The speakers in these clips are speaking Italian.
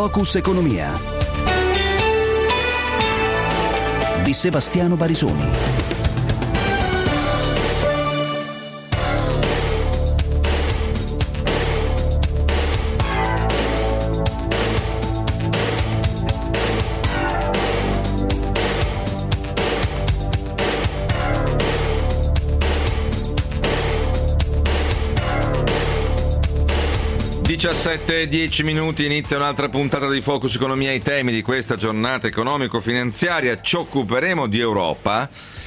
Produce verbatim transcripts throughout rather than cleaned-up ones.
Focus Economia di Sebastiano Barisoni. diciassette e dieci minuti, inizia un'altra puntata di Focus Economia. I temi di questa giornata economico-finanziaria: ci occuperemo di Europa,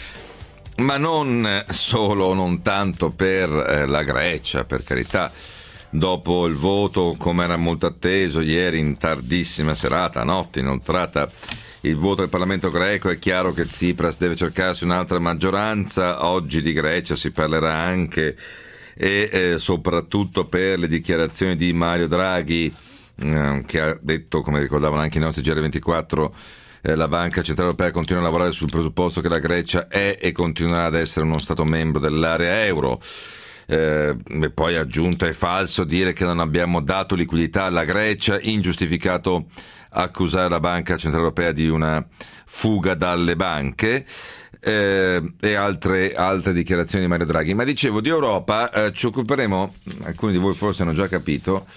ma non solo, non tanto per eh, la Grecia, per carità. Dopo il voto, come era molto atteso ieri in tardissima serata, notte inoltrata, il voto del Parlamento greco, è chiaro che Tsipras deve cercarsi un'altra maggioranza. Oggi di Grecia si parlerà anche e eh, soprattutto per le dichiarazioni di Mario Draghi, eh, che ha detto, come ricordavano anche i nostri G R ventiquattro, eh, la Banca Centrale Europea continua a lavorare sul presupposto che la Grecia è e continuerà ad essere uno Stato membro dell'area euro. Eh, e poi ha aggiunto: è falso dire che non abbiamo dato liquidità alla Grecia, ingiustificato accusare la Banca Centrale Europea di una fuga dalle banche. Eh, e altre, altre dichiarazioni di Mario Draghi. Ma dicevo, di Europa eh, ci occuperemo, alcuni di voi forse hanno già capito,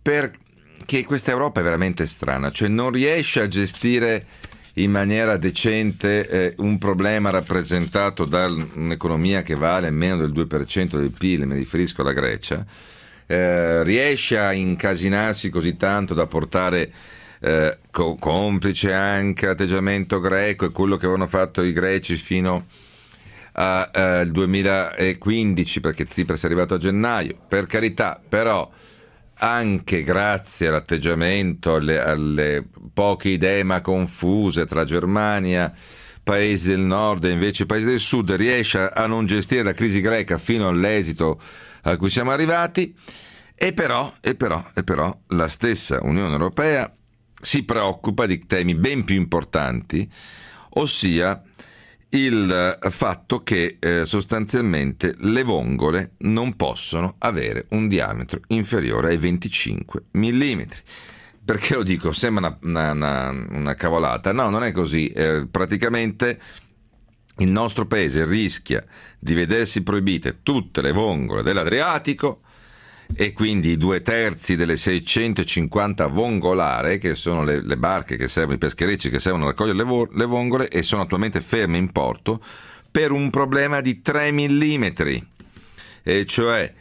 perché questa Europa è veramente strana, cioè non riesce a gestire in maniera decente eh, un problema rappresentato da un'economia che vale meno del due per cento del P I L, mi riferisco alla Grecia, eh, riesce a incasinarsi così tanto da portare Eh, co- complice anche l'atteggiamento greco e quello che avevano fatto i greci fino al eh, duemilaquindici, perché Tsipras è arrivato a gennaio, per carità, però anche grazie all'atteggiamento, alle, alle poche idee ma confuse tra Germania, paesi del nord e invece paesi del sud, riesce a non gestire la crisi greca fino all'esito a cui siamo arrivati. E però, e però, e però la stessa Unione Europea si preoccupa di temi ben più importanti, ossia il fatto che eh, sostanzialmente le vongole non possono avere un diametro inferiore ai venticinque millimetri. Perché lo dico? Sembra una, una, una cavolata. No, non è così. Eh, praticamente il nostro paese rischia di vedersi proibite tutte le vongole dell'Adriatico, e quindi i due terzi delle seicentocinquanta vongolare, che sono le, le barche che servono, i pescherecci che servono a raccogliere le, vo- le vongole, e sono attualmente ferme in porto per un problema di tre millimetri, e cioè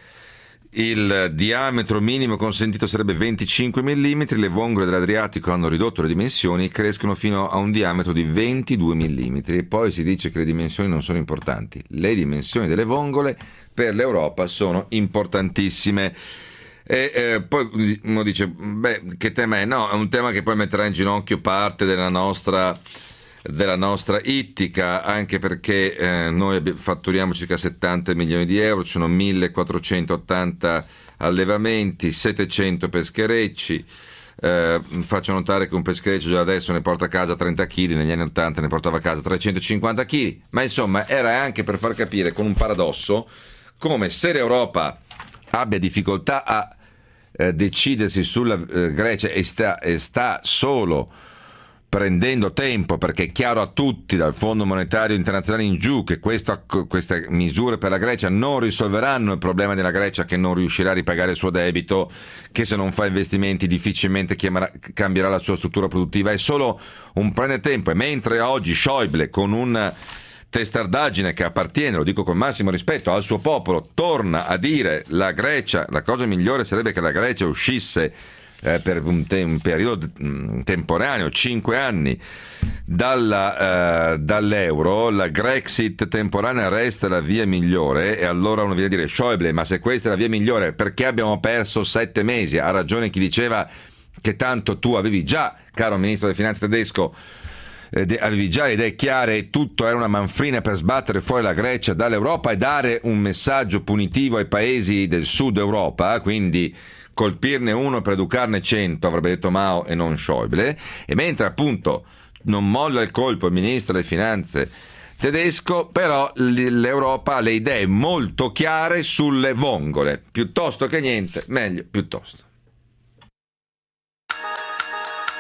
il diametro minimo consentito sarebbe venticinque millimetri, le vongole dell'Adriatico hanno ridotto le dimensioni e crescono fino a un diametro di ventidue millimetri, e poi si dice che le dimensioni non sono importanti. Le dimensioni delle vongole per l'Europa sono importantissime. E eh, poi uno dice: beh, che tema è? No, è un tema che poi metterà in ginocchio parte della nostra della nostra ittica, anche perché eh, noi fatturiamo circa settanta milioni di euro, ci sono millequattrocentottanta allevamenti, settecento pescherecci. Eh, faccio notare che un peschereccio già adesso ne porta a casa trenta chili, negli anni ottanta ne portava a casa trecentocinquanta chili, ma insomma era anche per far capire, con un paradosso, come se l'Europa abbia difficoltà a eh, decidersi sulla eh, Grecia e sta, e sta solo prendendo tempo, perché è chiaro a tutti dal Fondo Monetario Internazionale in giù che questa, queste misure per la Grecia non risolveranno il problema della Grecia, che non riuscirà a ripagare il suo debito, che se non fa investimenti difficilmente chiamerà, cambierà la sua struttura produttiva. È solo un prende tempo. E mentre oggi Schäuble, con un testardaggine che appartiene, lo dico con massimo rispetto, al suo popolo, torna a dire la Grecia, la cosa migliore sarebbe che la Grecia uscisse Eh, per un, te- un periodo mh, temporaneo, cinque anni, dalla, eh, dall'euro, la Grexit temporanea resta la via migliore. E allora uno viene a dire: Schäuble, ma se questa è la via migliore, perché abbiamo perso sette mesi? Ha ragione chi diceva che tanto tu avevi già, caro ministro delle finanze tedesco, eh, de- avevi già idee chiare, tutto era una manfrina per sbattere fuori la Grecia dall'Europa e dare un messaggio punitivo ai paesi del sud Europa, quindi colpirne uno per educarne cento, avrebbe detto Mao e non Schäuble. E mentre appunto non molla il colpo il ministro delle finanze tedesco, però l'Europa ha le idee molto chiare sulle vongole, piuttosto che niente, meglio piuttosto.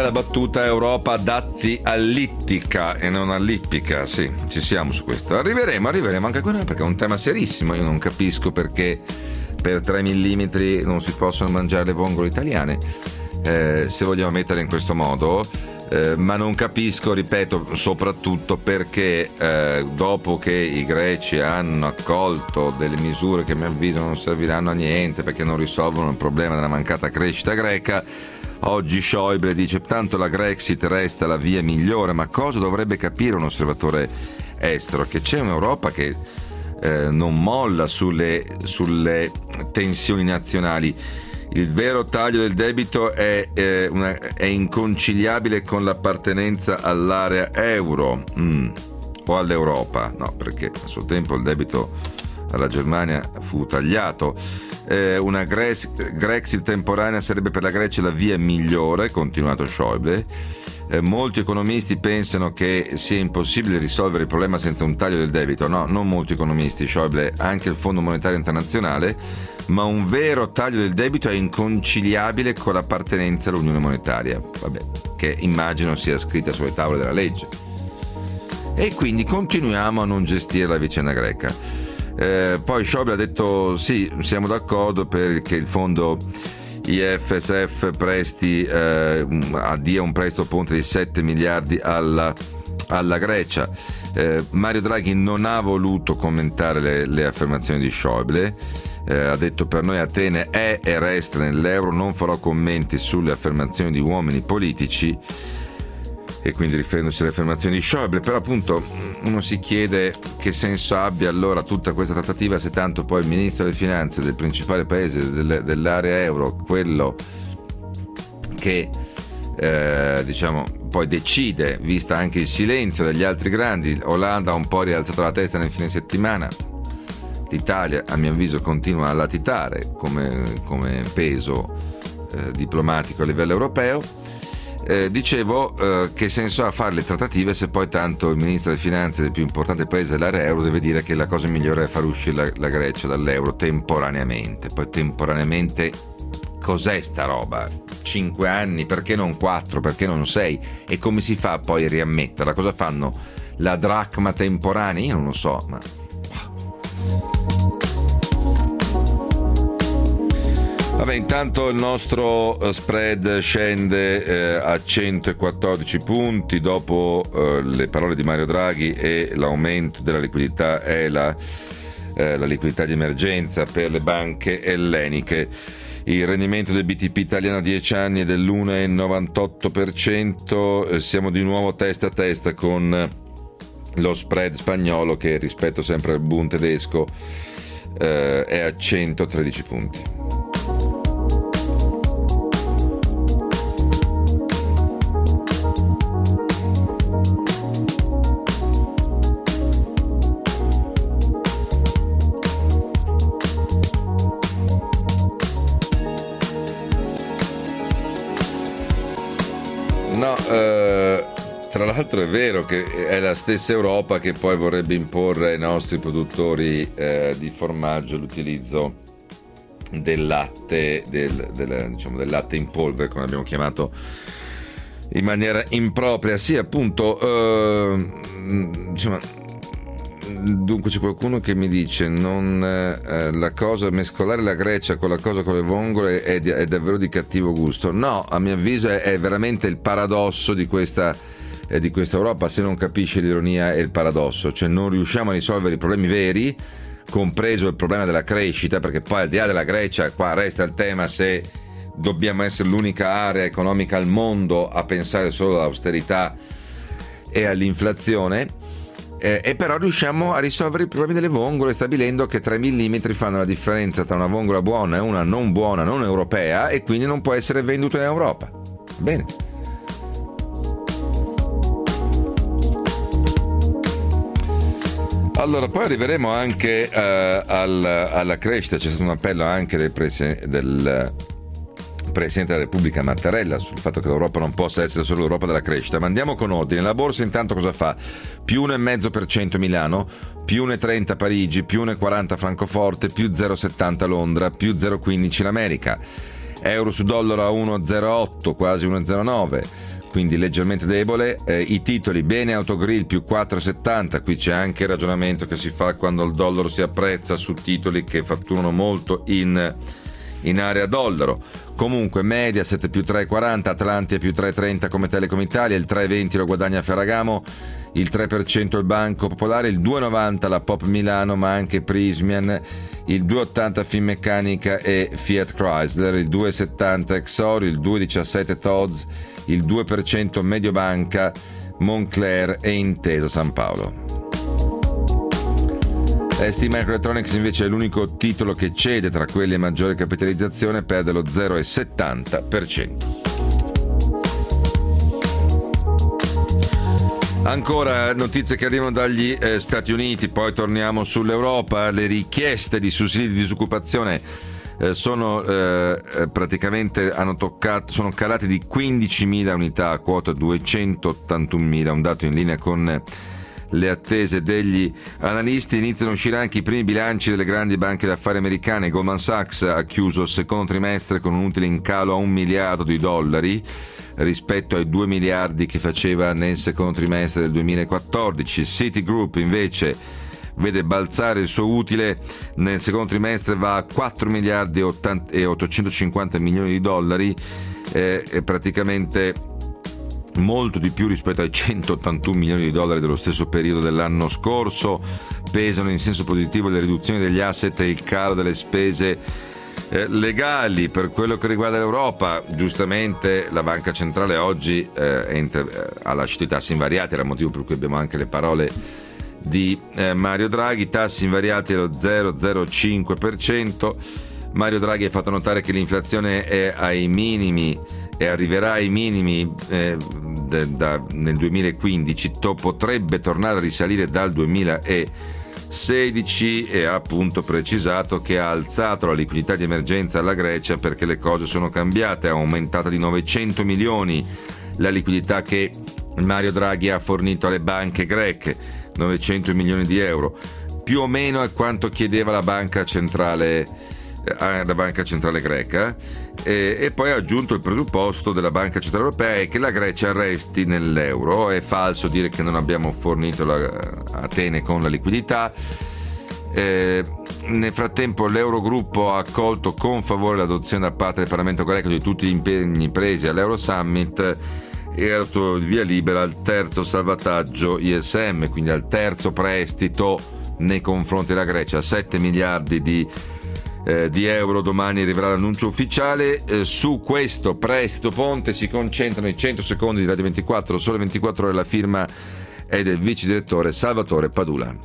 la battuta Europa adatti all'ittica e non all'ippica. Sì, ci siamo su questo. Arriveremo, arriveremo anche a quello perché è un tema serissimo. Io non capisco perché per tre millimetri non si possono mangiare le vongole italiane, eh, se vogliamo mettere in questo modo. Eh, ma non capisco, ripeto, soprattutto perché eh, dopo che i greci hanno accolto delle misure che a mio avviso non serviranno a niente perché non risolvono il problema della mancata crescita greca, oggi Schäuble dice tanto la Grexit resta la via migliore. Ma cosa dovrebbe capire un osservatore estero? Che c'è un'Europa che eh, non molla sulle, sulle tensioni nazionali. Il vero taglio del debito è, è, una, è inconciliabile con l'appartenenza all'area euro mm. o all'Europa. No, perché a suo tempo il debito alla Germania fu tagliato. Eh, una Grexit temporanea sarebbe per la Grecia la via migliore, continuato Schäuble. Eh, molti economisti pensano che sia impossibile risolvere il problema senza un taglio del debito. No, non molti economisti, Schäuble, anche il Fondo Monetario Internazionale. Ma un vero taglio del debito è inconciliabile con l'appartenenza all'Unione Monetaria, vabbè, che immagino sia scritta sulle tavole della legge. E quindi continuiamo a non gestire la vicenda greca. Eh, poi Schäuble ha detto sì, siamo d'accordo perché il fondo I F S F presti eh, dia un prestito ponte di sette miliardi alla, alla Grecia. Eh, Mario Draghi non ha voluto commentare le, le affermazioni di Schäuble. Eh, ha detto per noi Atene è e resta nell'euro, non farò commenti sulle affermazioni di uomini politici, e quindi riferendosi alle affermazioni di Schäuble. Però appunto uno si chiede che senso abbia allora tutta questa trattativa se tanto poi il ministro delle finanze del principale paese del, dell'area euro, quello che eh, diciamo poi decide, vista anche il silenzio degli altri grandi, Hollande ha un po' rialzato la testa nel fine settimana. L'Italia a mio avviso continua a latitare come, come peso eh, diplomatico a livello europeo. Eh, dicevo eh, che senso ha fare le trattative se poi tanto il ministro delle finanze del più importante paese dell'area euro deve dire che la cosa migliore è far uscire la, la Grecia dall'euro temporaneamente. Poi temporaneamente cos'è sta roba? Cinque anni? Perché non quattro? Perché non sei? E come si fa poi a riammetterla? Cosa fanno? La dracma temporanea? Io non lo so, ma vabbè, intanto il nostro spread scende eh, a centoquattordici punti dopo eh, le parole di Mario Draghi e l'aumento della liquidità e la, eh, la liquidità di emergenza per le banche elleniche. Il rendimento del B T P italiano a dieci anni è dell'uno virgola novantotto per cento, eh, siamo di nuovo testa a testa con lo spread spagnolo che rispetto sempre al Bund tedesco eh, è a centotredici punti. No, eh, tra l'altro è vero che è la stessa Europa che poi vorrebbe imporre ai nostri produttori eh, di formaggio l'utilizzo del latte, del, del, diciamo, del latte in polvere, come abbiamo chiamato in maniera impropria. Sì, appunto, eh, diciamo, dunque c'è qualcuno che mi dice non eh, la cosa, mescolare la Grecia con la cosa con le vongole è, di, è davvero di cattivo gusto. No, a mio avviso è, è veramente il paradosso di questa, eh, di questa Europa, se non capisce l'ironia e il paradosso, cioè non riusciamo a risolvere i problemi veri, compreso il problema della crescita, perché poi al di là della Grecia qua resta il tema se dobbiamo essere l'unica area economica al mondo a pensare solo all'austerità e all'inflazione. Eh, e però riusciamo a risolvere i problemi delle vongole stabilendo che tre millimetri fanno la differenza tra una vongola buona e una non buona, non europea, e quindi non può essere venduta in Europa. Bene. Allora, poi arriveremo anche uh, al, alla crescita. C'è stato un appello anche del, prese, del Presidente della Repubblica Mattarella sul fatto che l'Europa non possa essere solo l'Europa della crescita. Ma andiamo con ordine. La borsa intanto cosa fa? Più uno virgola cinque per cento Milano, più uno virgola trenta Parigi, più uno virgola quaranta Francoforte, più zero virgola settanta Londra, più zero virgola quindici l'America. Euro su dollaro a uno virgola zero otto, quasi uno virgola zero nove. quindi leggermente debole. Eh, i titoli bene Autogrill più quattro virgola settanta, qui c'è anche il ragionamento che si fa quando il dollaro si apprezza su titoli che fatturano molto in, in area dollaro. Comunque Mediaset più tre virgola quaranta, Atlantia più tre virgola trenta come Telecom Italia, il tre virgola venti lo guadagna Ferragamo, il tre per cento il Banco Popolare, il due virgola novanta la Pop Milano, ma anche Prismian, il due virgola ottanta Finmeccanica e Fiat Chrysler, il due virgola settanta Exor, il due virgola diciassette Tod's, il due per cento Mediobanca, Moncler e Intesa San Paolo. S T Microelectronics invece è l'unico titolo che cede tra quelli a maggiore capitalizzazione, perde lo zero virgola settanta per cento. Ancora notizie che arrivano dagli eh, Stati Uniti, poi torniamo sull'Europa. Le richieste di sussidi di disoccupazione eh, sono eh, praticamente hanno toccato, sono calate di quindicimila unità a quota duecentoottantunomila, un dato in linea con le attese degli analisti. Iniziano a uscire anche i primi bilanci delle grandi banche d'affari americane. Goldman Sachs ha chiuso il secondo trimestre con un utile in calo a un miliardo di dollari rispetto ai due miliardi che faceva nel secondo trimestre del duemilaquattordici. Citigroup invece vede balzare il suo utile, nel secondo trimestre va a quattro miliardi e ottocentocinquanta milioni di dollari, eh, e praticamente molto di più rispetto ai centottantuno milioni di dollari dello stesso periodo dell'anno scorso. Pesano in senso positivo le riduzioni degli asset e il calo delle spese eh, legali. Per quello che riguarda l'Europa, giustamente la Banca Centrale oggi eh, è inter- ha lasciato i tassi invariati, era il motivo per cui abbiamo anche le parole di eh, Mario Draghi, tassi invariati allo zero virgola zero cinque per cento. Mario Draghi ha fatto notare che l'inflazione è ai minimi e arriverà ai minimi eh, de, da, nel duemilaquindici, to, potrebbe tornare a risalire dal duemilasedici, e ha appunto precisato che ha alzato la liquidità di emergenza alla Grecia perché le cose sono cambiate, è aumentata di novecento milioni la liquidità che Mario Draghi ha fornito alle banche greche, novecento milioni di euro, più o meno è quanto chiedeva la banca centrale la banca centrale greca, e, e poi ha aggiunto il presupposto della Banca Centrale Europea è che la Grecia resti nell'euro. È falso dire che non abbiamo fornito la, Atene con la liquidità. Eh, nel frattempo l'Eurogruppo ha accolto con favore l'adozione da parte del Parlamento greco di tutti gli impegni presi all'Euro Summit e ha dato via libera al terzo salvataggio I S M, quindi al terzo prestito nei confronti della Grecia, sette miliardi di Eh, di euro. Domani arriverà l'annuncio ufficiale. Eh, su questo prestito ponte si concentrano i cento secondi di Radio ventiquattro, Sole ventiquattro Ore. La firma è del vice direttore Salvatore Padula.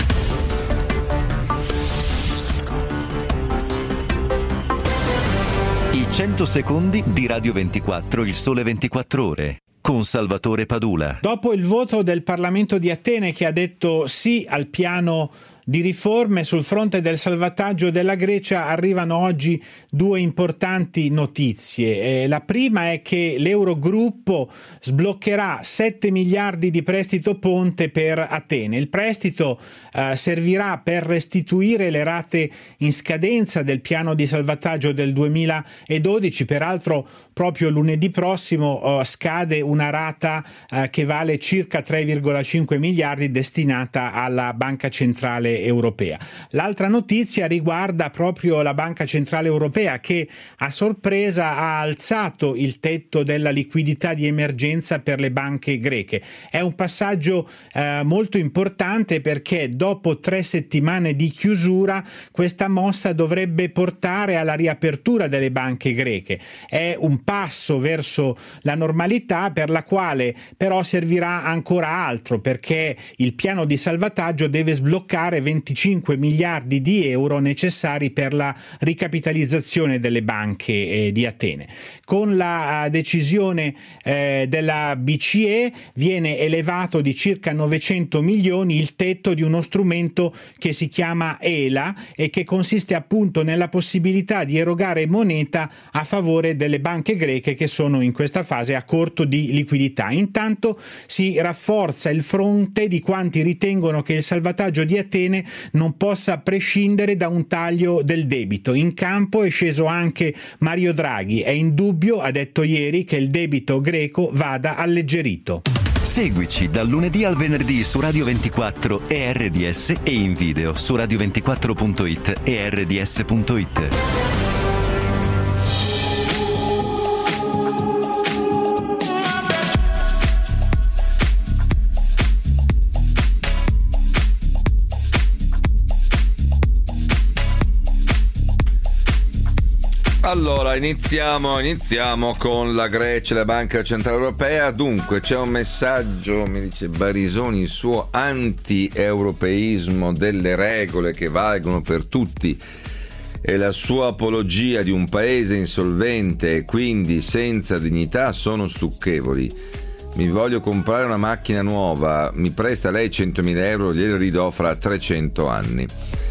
I cento secondi di Radio ventiquattro, il Sole ventiquattro Ore, con Salvatore Padula. Dopo il voto del Parlamento di Atene che ha detto sì al piano di riforme sul fronte del salvataggio della Grecia, arrivano oggi due importanti notizie. Eh, la prima è che l'Eurogruppo sbloccherà sette miliardi di prestito ponte per Atene. Il prestito eh, servirà per restituire le rate in scadenza del piano di salvataggio del duemiladodici. Peraltro proprio lunedì prossimo eh, scade una rata eh, che vale circa tre virgola cinque miliardi destinata alla Banca Centrale Europea. L'altra notizia riguarda proprio la Banca Centrale Europea, che a sorpresa ha alzato il tetto della liquidità di emergenza per le banche greche. È un passaggio eh, molto importante perché dopo tre settimane di chiusura questa mossa dovrebbe portare alla riapertura delle banche greche. È un passo verso la normalità, per la quale però servirà ancora altro, perché il piano di salvataggio deve sbloccare venticinque miliardi di euro necessari per la ricapitalizzazione delle banche eh, di Atene. Con la uh, decisione eh, della B C E viene elevato di circa novecento milioni il tetto di uno strumento che si chiama E L A e che consiste appunto nella possibilità di erogare moneta a favore delle banche greche che sono in questa fase a corto di liquidità. Intanto si rafforza il fronte di quanti ritengono che il salvataggio di Atene Atene non possa prescindere da un taglio del debito. In campo è sceso anche Mario Draghi. È indubbio, ha detto ieri, che il debito greco vada alleggerito. Seguici dal lunedì al venerdì su Radio ventiquattro e R D S e in video su radio ventiquattro punto it e R D S punto it. Allora, iniziamo, iniziamo con la Grecia e la Banca Centrale Europea. Dunque, c'è un messaggio, mi dice Barisoni, il suo anti-europeismo delle regole che valgono per tutti e la sua apologia di un paese insolvente e quindi senza dignità sono stucchevoli. Mi voglio comprare una macchina nuova, mi presta lei centomila euro, glieli ridò fra trecento anni.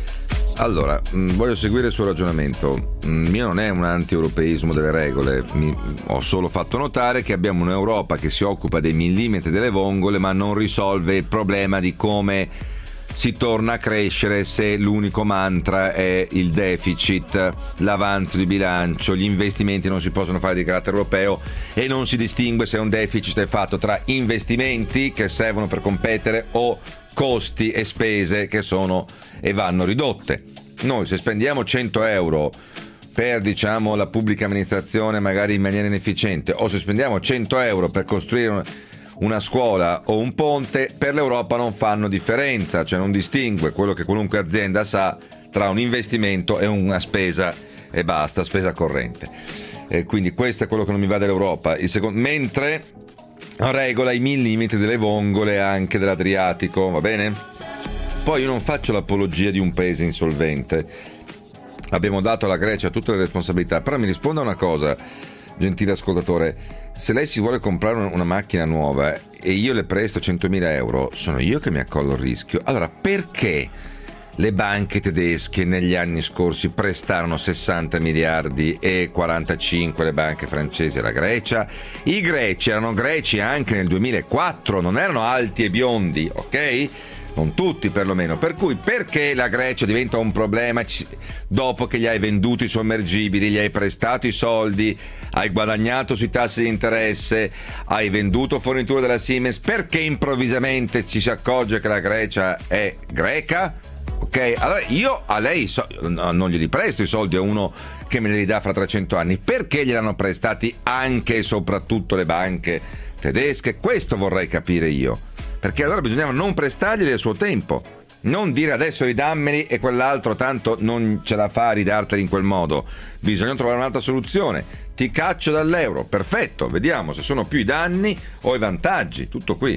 Allora, mh, voglio seguire il suo ragionamento. Il mio non è un anti-europeismo delle regole, mi, ho solo fatto notare che abbiamo un'Europa che si occupa dei millimetri delle vongole ma non risolve il problema di come si torna a crescere se l'unico mantra è il deficit, l'avanzo di bilancio, gli investimenti non si possono fare di carattere europeo e non si distingue se un deficit è fatto tra investimenti che servono per competere o costi e spese che sono e vanno ridotte. Noi se spendiamo cento euro per, diciamo, la pubblica amministrazione magari in maniera inefficiente, o se spendiamo cento euro per costruire una scuola o un ponte, per l'Europa non fanno differenza, cioè non distingue quello che qualunque azienda sa tra un investimento e una spesa e basta, spesa corrente. E quindi questo è quello che non mi va dell'Europa. Il secondo, mentre regola i millimetri delle vongole anche dell'Adriatico, va bene? Poi io non faccio l'apologia di un paese insolvente, abbiamo dato alla Grecia tutte le responsabilità, però mi risponda una cosa, gentile ascoltatore, se lei si vuole comprare una macchina nuova e io le presto centomila euro, sono io che mi accollo il rischio. Allora perché le banche tedesche negli anni scorsi prestarono sessanta miliardi e quarantacinque le banche francesi alla Grecia? I greci erano greci anche nel duemilaquattro, non erano alti e biondi, ok? Non tutti perlomeno, per cui perché la Grecia diventa un problema dopo che gli hai venduto i sommergibili, gli hai prestato i soldi, hai guadagnato sui tassi di interesse, hai venduto forniture della Siemens, perché improvvisamente ci si accorge che la Grecia è greca? Ok, allora io a lei so, non glieli presto i soldi a uno che me li dà fra trecento anni, perché gliel'hanno prestati anche e soprattutto le banche tedesche? Questo vorrei capire io. Perché allora bisognava non prestarglieli a suo tempo, non dire adesso ridammeli e quell'altro tanto non ce la fa a ridarteli in quel modo. Bisogna trovare un'altra soluzione. Ti caccio dall'euro, perfetto, vediamo se sono più i danni o i vantaggi, tutto qui.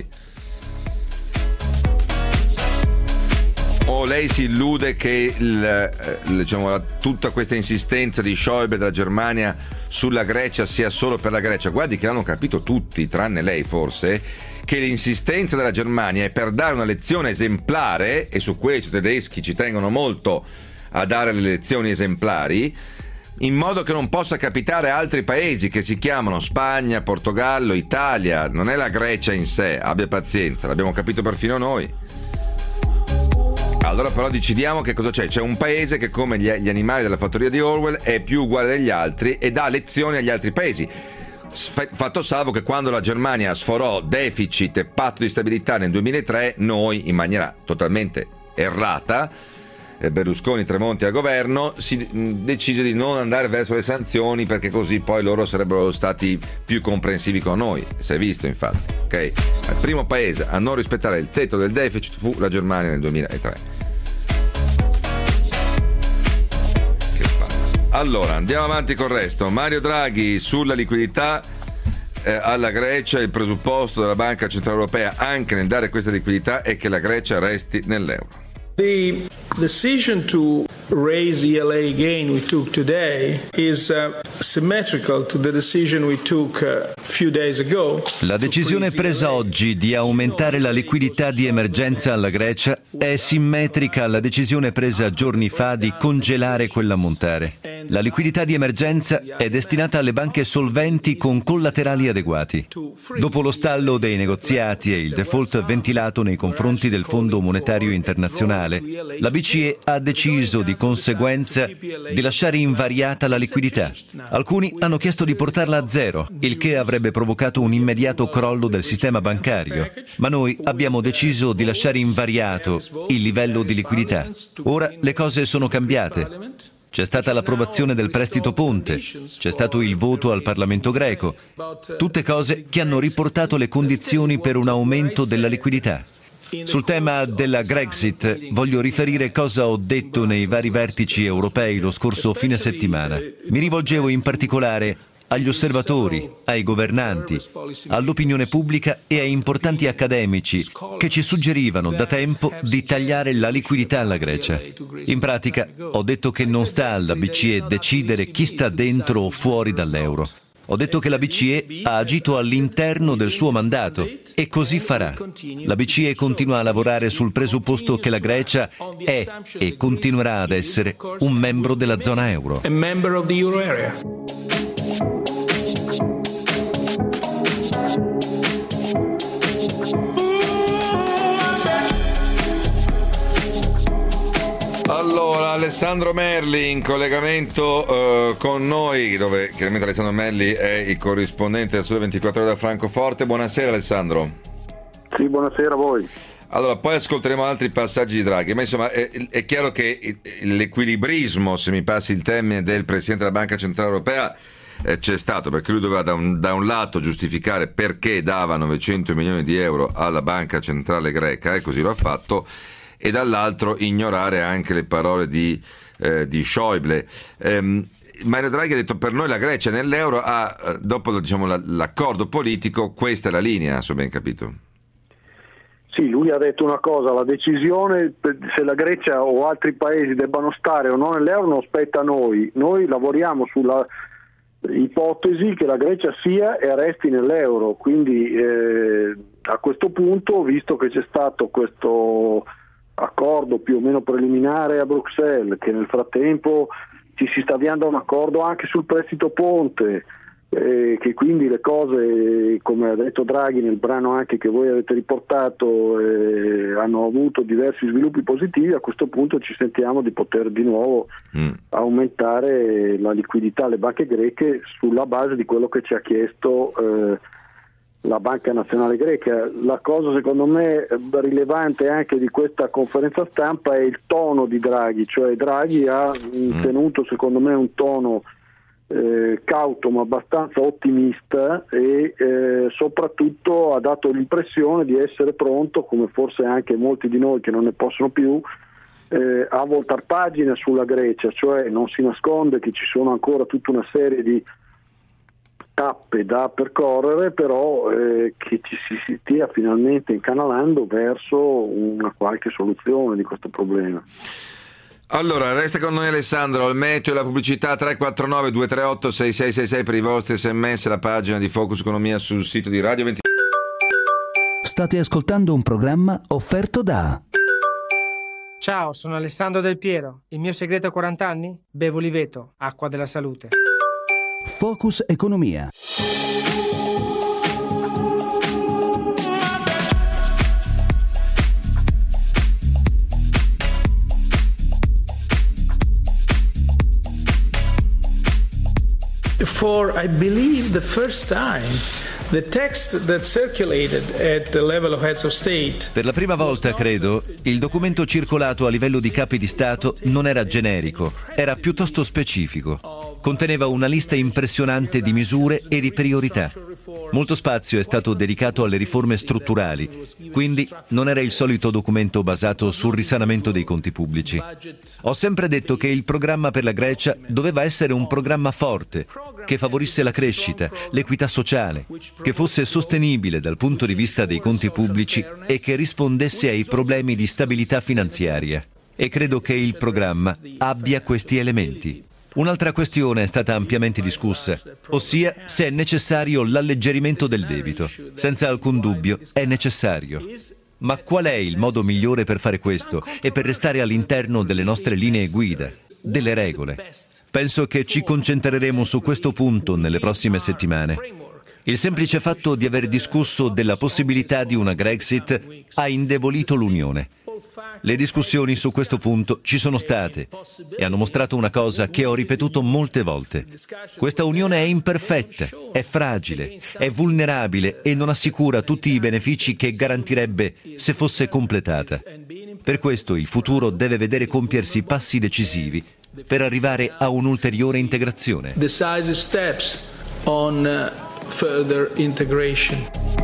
O lei si illude che il, diciamo, la, tutta questa insistenza di Schäuble della Germania sulla Grecia sia solo per la Grecia? Guardi che l'hanno capito tutti, tranne lei forse, che l'insistenza della Germania è per dare una lezione esemplare, e su questo i tedeschi ci tengono molto a dare le lezioni esemplari, in modo che non possa capitare a altri paesi che si chiamano Spagna, Portogallo, Italia. Non è la Grecia in sé, abbia pazienza, l'abbiamo capito perfino noi. Allora però decidiamo che cosa c'è. C'è un paese che, come gli, gli animali della fattoria di Orwell, è più uguale degli altri e dà lezioni agli altri paesi. Fatto salvo che quando la Germania sforò deficit e patto di stabilità nel duemilatré, noi, in maniera totalmente errata, Berlusconi, Tremonti al governo, si decise di non andare verso le sanzioni perché così poi loro sarebbero stati più comprensivi con noi. Si è visto infatti, ok? Il primo paese a non rispettare il tetto del deficit fu la Germania nel duemilatré. Allora, andiamo avanti col resto. Mario Draghi sulla liquidità eh, alla Grecia. Il presupposto della Banca Centrale Europea anche nel dare questa liquidità è che la Grecia resti nell'euro. The decision to raise E L A again we took today is uh, symmetrical to the decision we took a few days ago. La decisione presa oggi di aumentare la liquidità di emergenza alla Grecia è simmetrica alla decisione presa giorni fa di congelare quell'ammontare. La liquidità di emergenza è destinata alle banche solventi con collaterali adeguati. Dopo lo stallo dei negoziati e il default ventilato nei confronti del Fondo Monetario Internazionale, la B C E ha deciso di conseguenza di lasciare invariata la liquidità. Alcuni hanno chiesto di portarla a zero, il che avrebbe provocato un immediato crollo del sistema bancario, ma noi abbiamo deciso di lasciare invariato il livello di liquidità. Ora le cose sono cambiate. C'è stata l'approvazione del prestito ponte, c'è stato il voto al Parlamento greco, tutte cose che hanno riportato le condizioni per un aumento della liquidità. Sul tema della Grexit voglio riferire cosa ho detto nei vari vertici europei lo scorso fine settimana. Mi rivolgevo in particolare agli osservatori, ai governanti, all'opinione pubblica e ai importanti accademici che ci suggerivano da tempo di tagliare la liquidità alla Grecia. In pratica ho detto che non sta alla B C E decidere chi sta dentro o fuori dall'euro. Ho detto che la B C E ha agito all'interno del suo mandato e così farà. La B C E continua a lavorare sul presupposto che la Grecia è e continuerà ad essere un membro della zona euro. Allora, Alessandro Merli in collegamento uh, con noi, dove chiaramente Alessandro Merli è il corrispondente del Sole ventiquattro Ore da Francoforte. Buonasera Alessandro. Sì, buonasera a voi. Allora, poi ascolteremo altri passaggi di Draghi, ma insomma è, è chiaro che l'equilibrismo, se mi passi il termine, del Presidente della Banca Centrale Europea eh, c'è stato, perché lui doveva da un, da un lato giustificare perché dava novecento milioni di euro alla Banca Centrale Greca, e così lo ha fatto, e dall'altro ignorare anche le parole di, eh, di Schäuble. Um, Mario Draghi ha detto: per noi la Grecia nell'euro ha, dopo diciamo, la, l'accordo politico, questa è la linea, se ho ben capito. Sì, lui ha detto una cosa: la decisione se la Grecia o altri paesi debbano stare o no nell'euro non spetta a noi, noi lavoriamo sulla ipotesi che la Grecia sia e resti nell'euro, quindi eh, a questo punto, visto che c'è stato questo accordo più o meno preliminare a Bruxelles, che nel frattempo ci si sta avviando a un accordo anche sul prestito ponte, eh, che quindi le cose, come ha detto Draghi nel brano anche che voi avete riportato, eh, hanno avuto diversi sviluppi positivi, a questo punto ci sentiamo di poter di nuovo mm. aumentare la liquidità alle banche greche sulla base di quello che ci ha chiesto eh, la Banca Nazionale Greca. La cosa secondo me rilevante anche di questa conferenza stampa è il tono di Draghi, cioè Draghi ha mm. tenuto secondo me un tono eh, cauto ma abbastanza ottimista e eh, soprattutto ha dato l'impressione di essere pronto, come forse anche molti di noi che non ne possono più, eh, a voltar pagina sulla Grecia, cioè non si nasconde che ci sono ancora tutta una serie di tappe da percorrere, però eh, che ci si stia finalmente incanalando verso una qualche soluzione di questo problema. Allora, resta con noi Alessandro, il meteo e la pubblicità. Tre quattro nove due tre otto sei sei sei sei per i vostri sms, la pagina di Focus Economia sul sito di Radio venti. State ascoltando un programma offerto da... Ciao, sono Alessandro Del Piero. Il mio segreto a quaranta anni? Bevo Liveto, acqua della salute. Focus Economia. For, I believe, the first time, the text that circulated at the level of heads of state. Per la prima volta, credo, il documento circolato a livello di capi di Stato non era generico, era piuttosto specifico. Conteneva una lista impressionante di misure e di priorità. Molto spazio è stato dedicato alle riforme strutturali, quindi non era il solito documento basato sul risanamento dei conti pubblici. Ho sempre detto che il programma per la Grecia doveva essere un programma forte, che favorisse la crescita, l'equità sociale, che fosse sostenibile dal punto di vista dei conti pubblici e che rispondesse ai problemi di stabilità finanziaria. E credo che il programma abbia questi elementi. Un'altra questione è stata ampiamente discussa, ossia se è necessario l'alleggerimento del debito. Senza alcun dubbio è necessario. Ma qual è il modo migliore per fare questo e per restare all'interno delle nostre linee guida, delle regole? Penso che ci concentreremo su questo punto nelle prossime settimane. Il semplice fatto di aver discusso della possibilità di una Grexit ha indebolito l'Unione. Le discussioni su questo punto ci sono state e hanno mostrato una cosa che ho ripetuto molte volte. Questa Unione è imperfetta, è fragile, è vulnerabile e non assicura tutti i benefici che garantirebbe se fosse completata. Per questo il futuro deve vedere compiersi passi decisivi per arrivare a un'ulteriore integrazione. Decisive steps on uh, further integration.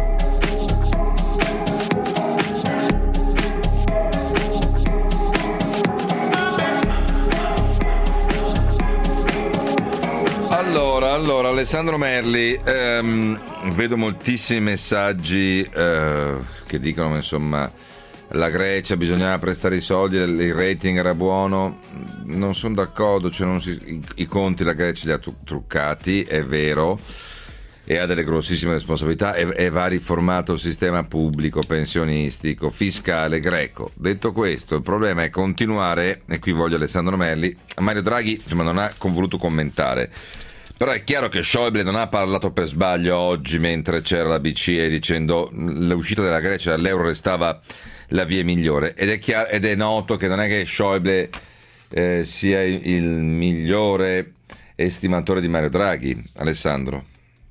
Allora, allora, Alessandro Merli, ehm, vedo moltissimi messaggi eh, che dicono, insomma, la Grecia bisognava prestare i soldi, il rating era buono. Non sono d'accordo, cioè non si, i, i conti la Grecia li ha truccati, è vero, e ha delle grossissime responsabilità e, e va riformato il sistema pubblico, pensionistico, fiscale greco. Detto questo, il problema è continuare, e qui voglio Alessandro Merli. Mario Draghi insomma, non ha voluto commentare. Però è chiaro che Schäuble non ha parlato per sbaglio oggi mentre c'era la B C E dicendo l'uscita della Grecia dall'euro restava la via migliore, ed è, chiaro, ed è noto che non è che Schäuble eh, sia il migliore estimatore di Mario Draghi. Alessandro?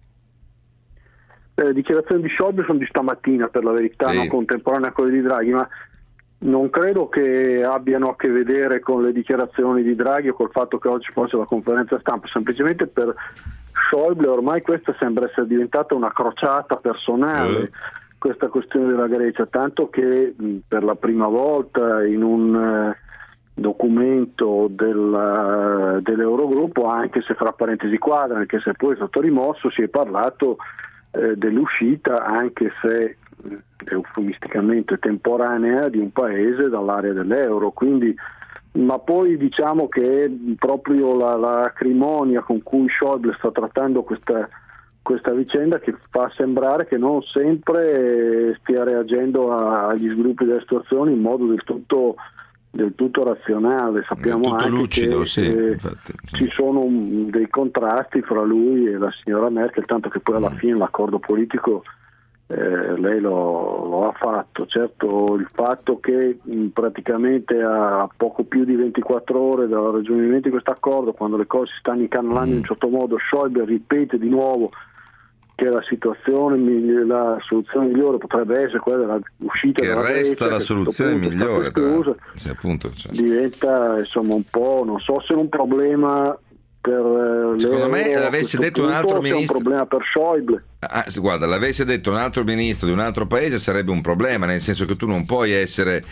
Le dichiarazioni di Schäuble sono di stamattina, per la verità, sì, non contemporanea a quelle di Draghi, ma non credo che abbiano a che vedere con le dichiarazioni di Draghi o col fatto che oggi fosse la conferenza stampa. Semplicemente per Schäuble ormai questa sembra essere diventata una crociata personale, eh. questa questione della Grecia, tanto che mh, per la prima volta in un eh, documento del, dell'Eurogruppo, anche se fra parentesi quadra, anche se poi è stato rimosso, si è parlato eh, dell'uscita, anche se eufemisticamente temporanea, di un paese dall'area dell'euro. Quindi, ma poi diciamo che proprio la, la acrimonia con cui Schäuble sta trattando questa, questa vicenda, che fa sembrare che non sempre stia reagendo a, agli sviluppi della situazione in modo del tutto del tutto razionale. Sappiamo tutto anche lucido, che sì, eh, infatti, sì. ci sono un, dei contrasti fra lui e la signora Merkel, tanto che poi alla mm. fine l'accordo politico Eh, lei lo, lo ha fatto. Certo, il fatto che mh, praticamente a poco più di ventiquattro ore dal raggiungimento di questo accordo, quando le cose si stanno incanalando mm. in un certo modo, Schäuble ripete di nuovo che la situazione, la soluzione migliore potrebbe essere quella dell'uscita che dalla resta Grecia, la che soluzione migliore, tra... sì, appunto, cioè. diventa insomma un po', non so se è un problema per secondo me l'avesse detto un altro ministro, è un problema per Schäuble. Ah, guarda, l'avesse detto un altro ministro di un altro paese sarebbe un problema, nel senso che tu non puoi essere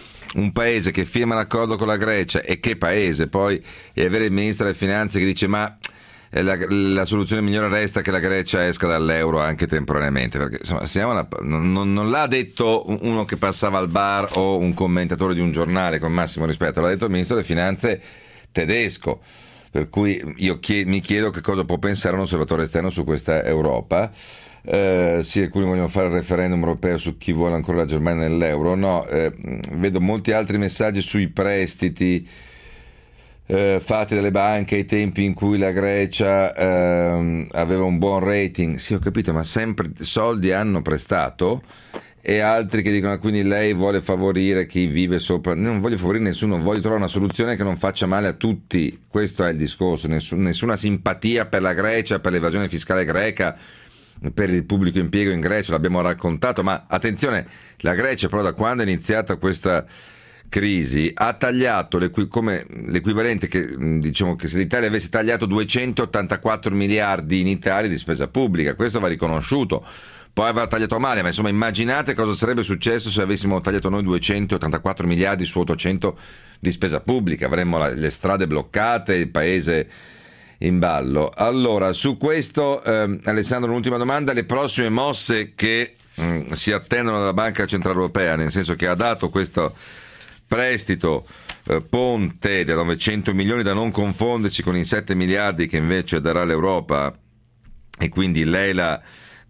un paese che firma l'accordo con la Grecia, e che paese poi, e avere il ministro delle finanze che dice ma la, la soluzione migliore resta che la Grecia esca dall'euro anche temporaneamente, perché insomma siamo una, non, non l'ha detto uno che passava al bar o un commentatore di un giornale, con massimo rispetto, l'ha detto il ministro delle finanze tedesco. Per cui io chied- mi chiedo che cosa può pensare un osservatore esterno su questa Europa. Eh, sì, alcuni vogliono fare il referendum europeo su chi vuole ancora la Germania nell'euro. No, eh, vedo molti altri messaggi sui prestiti eh, fatti dalle banche ai tempi in cui la Grecia eh, aveva un buon rating. Sì, ho capito, ma sempre soldi hanno prestato. E altri che dicono quindi lei vuole favorire chi vive sopra. Non voglio favorire nessuno, voglio trovare una soluzione che non faccia male a tutti. Questo è il discorso. Nessun, nessuna simpatia per la Grecia, per l'evasione fiscale greca, per il pubblico impiego in Grecia, l'abbiamo raccontato. Ma attenzione, la Grecia però da quando è iniziata questa crisi ha tagliato l'equi- come l'equivalente che diciamo che se l'Italia avesse tagliato duecentottantaquattro miliardi in Italia di spesa pubblica. Questo va riconosciuto. Poi avrà tagliato male, ma insomma immaginate cosa sarebbe successo se avessimo tagliato noi duecentottantaquattro miliardi su ottocento di spesa pubblica. Avremmo la, le strade bloccate, il paese in ballo. Allora, su questo ehm, Alessandro, un'ultima domanda: le prossime mosse che mh, si attendono dalla Banca Centrale Europea, nel senso che ha dato questo prestito eh, ponte da novecento milioni, da non confonderci con i sette miliardi che invece darà l'Europa, e quindi lei la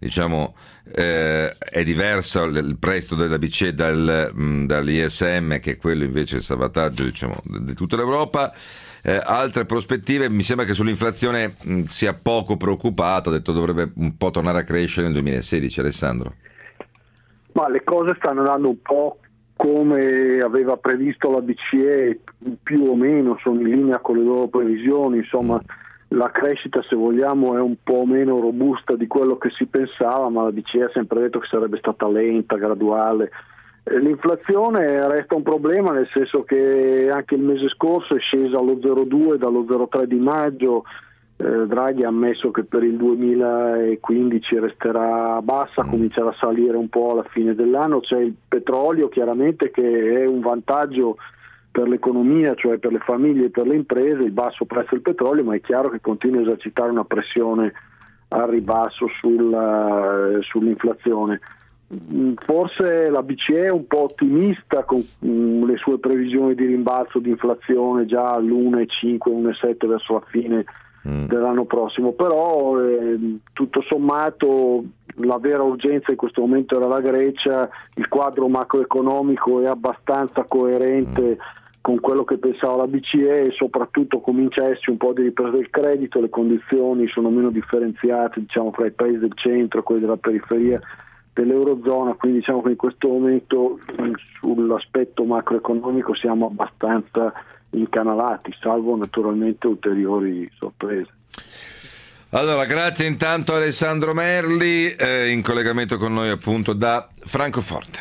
diciamo eh, è diverso il prestito della B C E dal, mh, dall'I S M, che è quello invece il salvataggio, diciamo, di tutta l'Europa. Eh, altre prospettive, mi sembra che sull'inflazione mh, sia poco preoccupato, ha detto dovrebbe un po' tornare a crescere nel duemilasedici. Alessandro? Ma le cose stanno andando un po' come aveva previsto la B C E, più o meno sono in linea con le loro previsioni, insomma la crescita, se vogliamo, è un po' meno robusta di quello che si pensava, ma la B C E ha sempre detto che sarebbe stata lenta, graduale. L'inflazione resta un problema, nel senso che anche il mese scorso è scesa allo zero virgola due dallo zero virgola tre di maggio. eh, Draghi ha ammesso che per il duemilaquindici resterà bassa, comincerà a salire un po' alla fine dell'anno. C'è il petrolio chiaramente, che è un vantaggio per l'economia, cioè per le famiglie e per le imprese, il basso prezzo del petrolio, ma è chiaro che continua a esercitare una pressione al ribasso sulla, sull'inflazione. Forse la B C E è un po' ottimista con um, le sue previsioni di rimbalzo di inflazione già all'uno virgola cinque uno virgola sette verso la fine mm. dell'anno prossimo, però eh, tutto sommato la vera urgenza in questo momento era la Grecia. Il quadro macroeconomico è abbastanza coerente mm. con quello che pensava la B C E, e soprattutto comincia a esserci un po' di ripresa del credito, le condizioni sono meno differenziate, diciamo, fra i paesi del centro e quelli della periferia dell'Eurozona, quindi diciamo che in questo momento sull'aspetto macroeconomico siamo abbastanza incanalati, salvo naturalmente ulteriori sorprese. Allora, grazie intanto a Alessandro Merli, eh, in collegamento con noi appunto da Francoforte.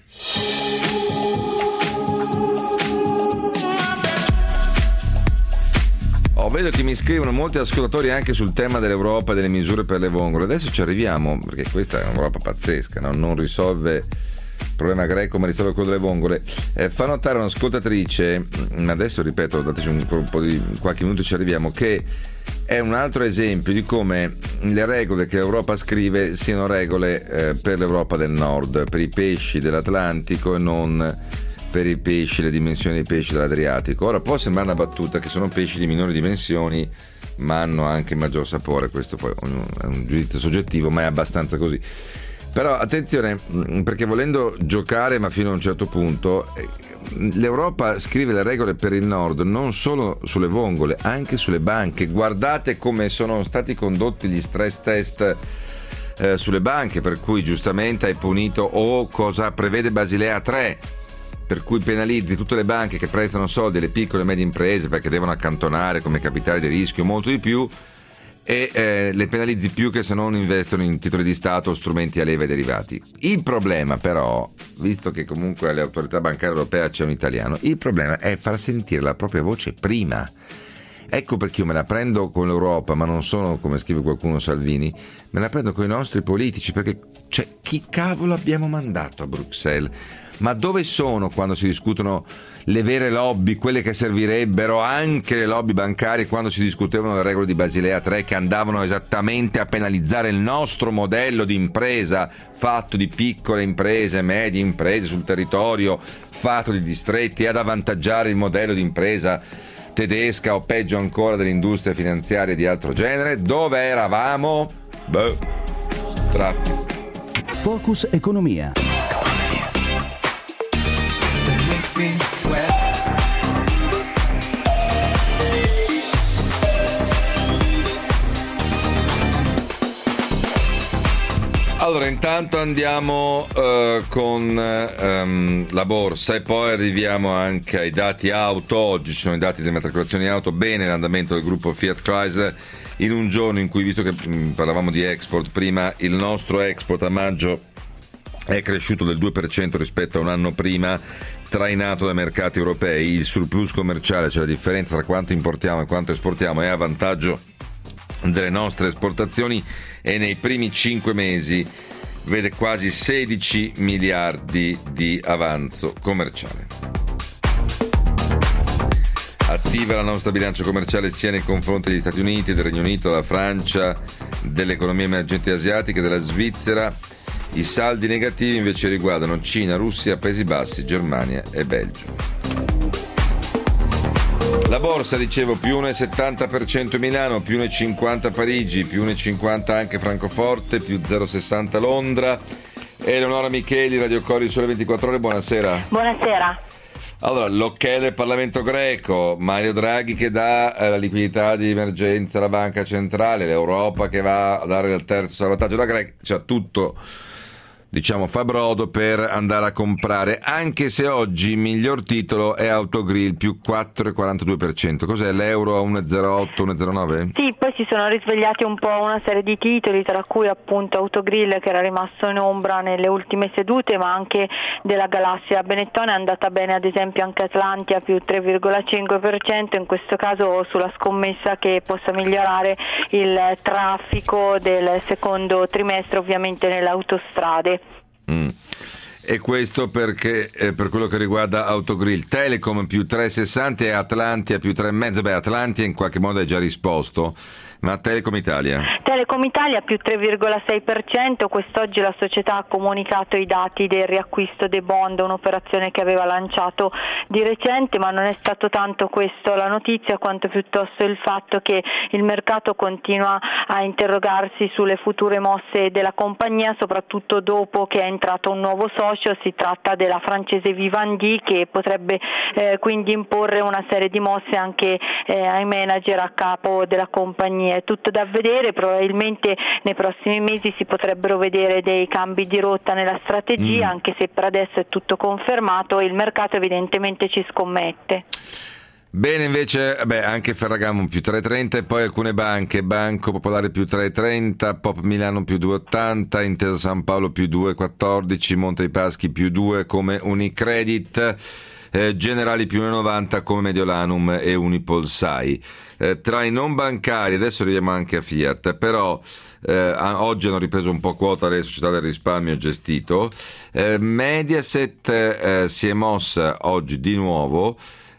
Oh, vedo che mi scrivono molti ascoltatori anche sul tema dell'Europa e delle misure per le vongole. Adesso ci arriviamo, perché questa è un'Europa pazzesca, no? Non risolve il problema greco, ma risolve quello delle vongole. Eh, fa notare un'ascoltatrice, ma adesso ripeto, dateci un, un po' di qualche minuto ci arriviamo, che è un altro esempio di come le regole che l'Europa scrive siano regole eh, per l'Europa del Nord, per i pesci dell'Atlantico e non per i pesci, le dimensioni dei pesci dell'Adriatico. Ora può sembrare una battuta che sono pesci di minori dimensioni ma hanno anche maggior sapore, questo poi è un giudizio soggettivo, ma è abbastanza così. Però attenzione, perché volendo giocare ma fino a un certo punto, l'Europa scrive le regole per il Nord non solo sulle vongole, anche sulle banche. Guardate come sono stati condotti gli stress test eh, sulle banche, per cui giustamente hai punito, o cosa prevede Basilea tre, per cui penalizzi tutte le banche che prestano soldi alle piccole e medie imprese perché devono accantonare come capitale di rischio molto di più, e eh, le penalizzi più che se non investono in titoli di Stato o strumenti a leva e derivati. Il problema però, visto che comunque alle autorità bancarie europee c'è un italiano, il problema è far sentire la propria voce prima. Ecco perché io me la prendo con l'Europa, ma non sono, come scrive qualcuno, Salvini, me la prendo con i nostri politici, perché cioè, chi cavolo abbiamo mandato a Bruxelles? Ma dove sono quando si discutono le vere lobby, quelle che servirebbero, anche le lobby bancarie, quando si discutevano le regole di Basilea tre, che andavano esattamente a penalizzare il nostro modello di impresa, fatto di piccole imprese, medie imprese sul territorio, fatto di distretti, ad avvantaggiare il modello di impresa tedesca o peggio ancora dell'industria finanziaria di altro genere? Dove eravamo? Beh, traffico. Focus Economia. Allora, intanto andiamo uh, con um, la borsa e poi arriviamo anche ai dati auto. Oggi ci sono i dati delle matricolazioni auto. Bene l'andamento del gruppo Fiat Chrysler in un giorno in cui, visto che mh, parlavamo di export prima, il nostro export a maggio è cresciuto del due per cento rispetto a un anno prima, trainato dai mercati europei. Il surplus commerciale, cioè la differenza tra quanto importiamo e quanto esportiamo, è a vantaggio delle nostre esportazioni e nei primi cinque mesi vede quasi sedici miliardi di avanzo commerciale. Attiva la nostra bilancia commerciale sia nei confronti degli Stati Uniti, del Regno Unito, della Francia, delle economie emergenti asiatiche, della Svizzera. I saldi negativi invece riguardano Cina, Russia, Paesi Bassi, Germania e Belgio. La borsa, dicevo, più uno virgola settanta per cento Milano, più uno virgola cinquanta Parigi, più uno virgola cinquanta anche Francoforte, più zero virgola sessanta Londra. Eleonora Micheli, Radio Cori, Sole ventiquattro Ore, buonasera. Buonasera. Allora, l'ok del Parlamento greco, Mario Draghi che dà eh, la liquidità di emergenza alla Banca Centrale, l'Europa che va a dare il terzo salvataggio alla Grecia, cioè tutto, diciamo, fa brodo per andare a comprare, anche se oggi il miglior titolo è Autogrill, più quattro virgola quarantadue per cento. Cos'è, l'euro a uno virgola zero otto, uno virgola zero nove? Sì, poi si sono risvegliati un po' una serie di titoli, tra cui appunto Autogrill, che era rimasto in ombra nelle ultime sedute, ma anche della galassia Benetton è andata bene, ad esempio anche Atlantia più tre virgola cinque per cento, in questo caso sulla scommessa che possa migliorare il traffico del secondo trimestre, ovviamente nelle autostrade. Mm. E questo perché eh, per quello che riguarda Autogrill. Telecom più tre virgola sessanta e Atlantia più tre virgola cinque. Beh, Atlantia in qualche modo hai già risposto, ma Telecom Italia? Telecom Italia più tre virgola sei per cento, quest'oggi la società ha comunicato i dati del riacquisto dei bond, un'operazione che aveva lanciato di recente, ma non è stato tanto questo la notizia quanto piuttosto il fatto che il mercato continua a interrogarsi sulle future mosse della compagnia, soprattutto dopo che è entrato un nuovo socio. Si tratta della francese Vivendi, che potrebbe eh, quindi imporre una serie di mosse anche eh, ai manager a capo della compagnia. È tutto da vedere, probabilmente nei prossimi mesi si potrebbero vedere dei cambi di rotta nella strategia, mm. anche se per adesso è tutto confermato e il mercato evidentemente ci scommette. Bene, invece, beh, anche Ferragamo più tre virgola trenta e poi alcune banche, Banco Popolare più tre virgola trenta, Pop Milano più due virgola ottanta, Intesa San Paolo più due virgola quattordici, Monte dei Paschi più due come Unicredit, eh, Generali più uno virgola novanta come Mediolanum e Unipolsai. Eh, tra i non bancari, adesso arriviamo anche a Fiat, però eh, oggi hanno ripreso un po' quota le società del risparmio gestito. eh, Mediaset eh, si è mossa oggi di nuovo.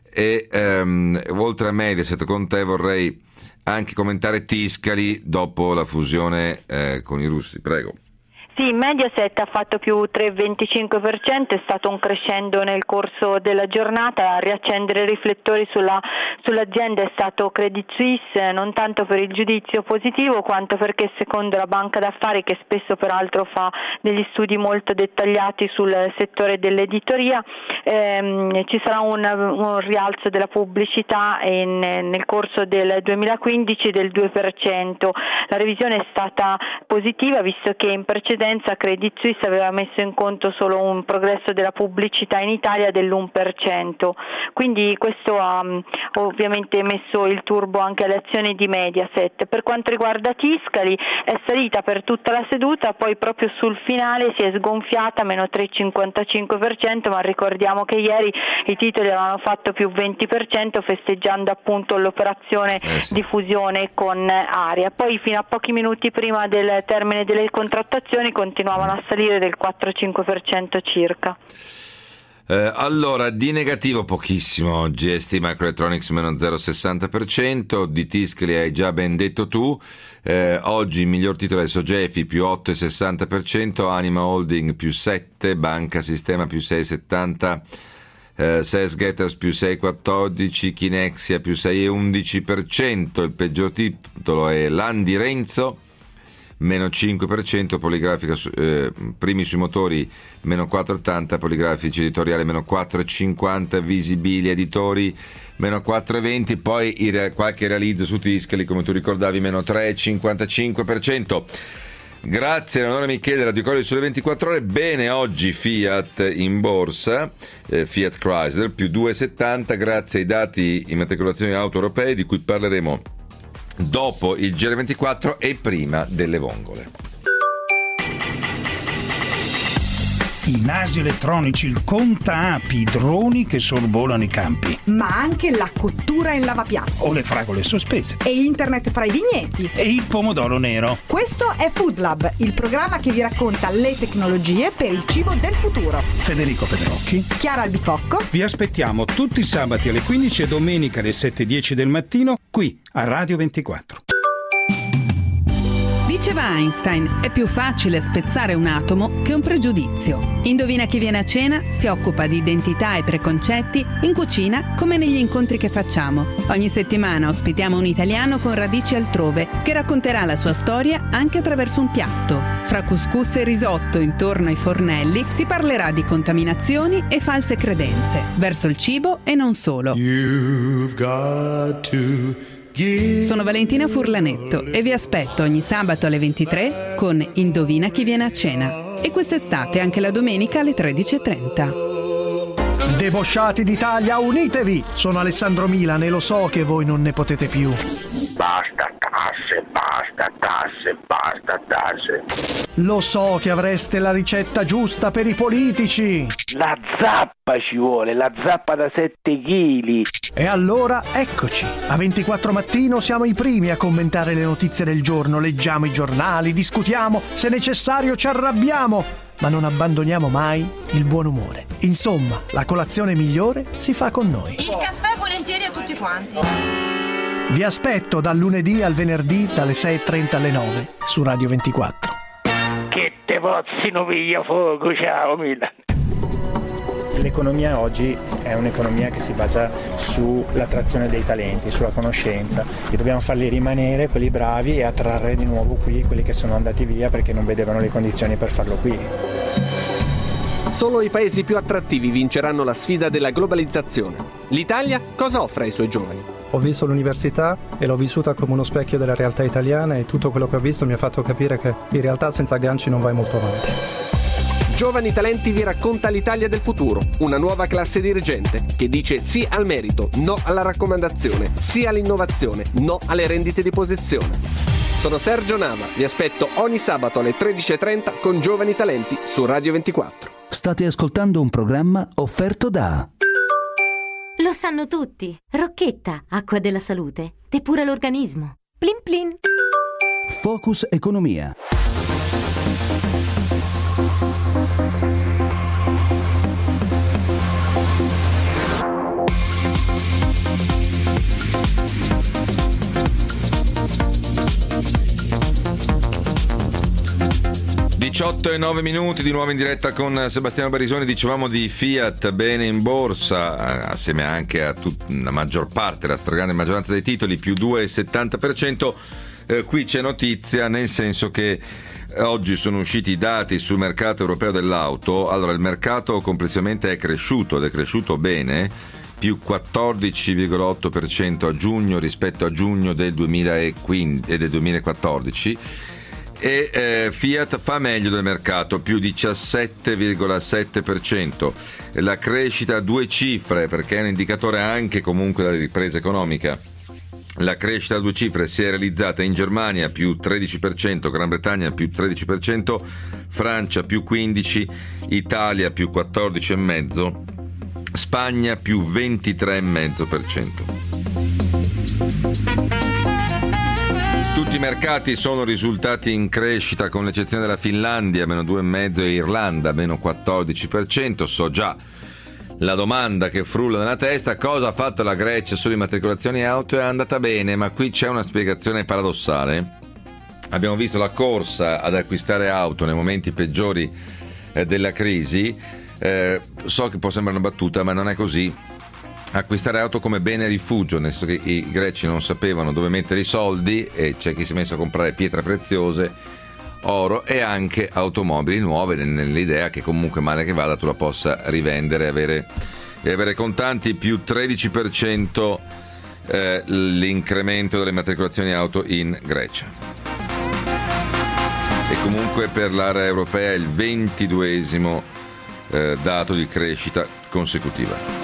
E um, oltre a Mediaset con te vorrei anche commentare Tiscali dopo la fusione eh, con i russi, prego. Sì, Mediaset ha fatto più tre virgola venticinque per cento, è stato un crescendo nel corso della giornata. A riaccendere i riflettori sulla, sull'azienda è stato Credit Suisse, non tanto per il giudizio positivo quanto perché secondo la banca d'affari, che spesso peraltro fa degli studi molto dettagliati sul settore dell'editoria, ehm, ci sarà un, un rialzo della pubblicità in, nel corso del duemilaquindici del due per cento. La revisione è stata positiva visto che in precedenza Credit Suisse aveva messo in conto solo un progresso della pubblicità in Italia dell'uno per cento, quindi questo ha ovviamente messo il turbo anche alle azioni di Mediaset. Per quanto riguarda Tiscali è salita per tutta la seduta, poi proprio sul finale si è sgonfiata meno tre virgola cinquantacinque per cento, ma ricordiamo che ieri i titoli avevano fatto più venti per cento festeggiando appunto l'operazione eh sì. di fusione con Aria. Poi fino a pochi minuti prima del termine delle contrattazioni continuavano a salire del quattro virgola cinque per cento circa. Eh, allora, di negativo pochissimo oggi, S T Microelectronics meno zero virgola sessanta per cento, di Tiscali hai già ben detto tu. Eh, oggi il miglior titolo è Sogefi più otto virgola sessanta per cento, Anima Holding più sette, Banca Sistema più sei virgola settanta, eh, Sales Getters più sei virgola quattordici, Kinexia più sei virgola undici per cento. Il peggior titolo è Landi Renzo meno cinque per cento, Poligrafica eh, primi sui motori meno quattro virgola ottanta, Poligrafici Editoriale meno quattro virgola cinquanta, Visibili Editori meno quattro virgola venti, poi il, qualche realizzo su Tiscali come tu ricordavi meno tre virgola cinquantacinque per cento. Grazie Eleonora Michele, Radio Cori sulle ventiquattro Ore. Bene, oggi Fiat in borsa, eh, Fiat Chrysler più due virgola settanta grazie ai dati immatricolazioni auto europee di cui parleremo dopo il G R ventiquattro e prima delle vongole. I nasi elettronici, il conta-api, i droni che sorvolano i campi. Ma anche la cottura in lavapiatto. O le fragole sospese. E internet fra i vigneti. E il pomodoro nero. Questo è Food Lab, il programma che vi racconta le tecnologie per il cibo del futuro. Federico Pedrocchi. Chiara Albicocco. Vi aspettiamo tutti i sabati alle quindici e domenica alle sette e dieci del mattino qui a Radio ventiquattro. Diceva Einstein, è più facile spezzare un atomo che un pregiudizio. Indovina chi viene a cena si occupa di identità e preconcetti in cucina come negli incontri che facciamo. Ogni settimana ospitiamo un italiano con radici altrove che racconterà la sua storia anche attraverso un piatto. Fra couscous e risotto intorno ai fornelli si parlerà di contaminazioni e false credenze verso il cibo e non solo. You've got to Sono Valentina Furlanetto e vi aspetto ogni sabato alle ventitré con Indovina chi viene a cena. E quest'estate anche la domenica alle tredici e trenta. Debosciati d'Italia, unitevi! Sono Alessandro Milan e lo so che voi non ne potete più. Basta tasse, basta tasse, basta tasse. Lo so che avreste la ricetta giusta per i politici. La zappa ci vuole, la zappa da sette chili. E allora eccoci, a ventiquattro Mattino siamo i primi a commentare le notizie del giorno, leggiamo i giornali, discutiamo, se necessario ci arrabbiamo, ma non abbandoniamo mai il buon umore. Insomma, la colazione migliore si fa con noi. Il caffè volentieri a tutti quanti. Vi aspetto dal lunedì al venerdì dalle sei e trenta alle nove su Radio ventiquattro. Che te pozzino piglia fuoco, ciao Milan. L'economia oggi è un'economia che si basa sull'attrazione dei talenti, sulla conoscenza, e dobbiamo farli rimanere, quelli bravi, e attrarre di nuovo qui quelli che sono andati via perché non vedevano le condizioni per farlo qui. Solo i paesi più attrattivi vinceranno la sfida della globalizzazione. L'Italia cosa offre ai suoi giovani? Ho visto l'università e l'ho vissuta come uno specchio della realtà italiana, e tutto quello che ho visto mi ha fatto capire che in realtà senza agganci non vai molto avanti. Giovani Talenti vi racconta l'Italia del futuro, una nuova classe dirigente che dice sì al merito, no alla raccomandazione, sì all'innovazione, no alle rendite di posizione. Sono Sergio Nava, vi aspetto ogni sabato alle tredici e trenta con Giovani Talenti su Radio ventiquattro. State ascoltando un programma offerto da... Lo sanno tutti. Rocchetta, acqua della salute, depura l'organismo. Plin plin. Focus Economia. diciotto e nove minuti di nuovo in diretta con Sebastiano Barisoni. Dicevamo di Fiat, bene in borsa, assieme anche a tut- la maggior parte, la stragrande maggioranza dei titoli, più due virgola settanta per cento. Eh, qui c'è notizia, nel senso che oggi sono usciti i dati sul mercato europeo dell'auto. Allora, il mercato complessivamente è cresciuto ed è cresciuto bene, più quattordici virgola otto per cento a giugno rispetto a giugno del duemilaquindici e del duemilaquattordici. E eh, Fiat fa meglio del mercato, più diciassette virgola sette per cento. La crescita a due cifre, perché è un indicatore anche comunque della ripresa economica. La crescita a due cifre si è realizzata in Germania più tredici per cento, Gran Bretagna più tredici per cento, Francia più quindici per cento, Italia più quattordici virgola cinque per cento, Spagna più ventitré virgola cinque per cento. Tutti i mercati sono risultati in crescita, con l'eccezione della Finlandia, meno due virgola cinque per cento, e Irlanda, meno quattordici per cento. So già la domanda che frulla nella testa: cosa ha fatto la Grecia sulle immatricolazioni auto? È andata bene, ma qui c'è una spiegazione paradossale. Abbiamo visto la corsa ad acquistare auto nei momenti peggiori eh, della crisi. Eh, so che può sembrare una battuta, ma non è così. Acquistare auto come bene rifugio, nel senso che i greci non sapevano dove mettere i soldi e c'è chi si è messo a comprare pietre preziose, oro e anche automobili nuove, nell'idea che comunque male che vada tu la possa rivendere e avere, e avere contanti. Più tredici per cento eh, l'incremento delle matricolazioni auto in Grecia. E comunque per l'area europea è il ventiduesimo eh, dato di crescita consecutiva.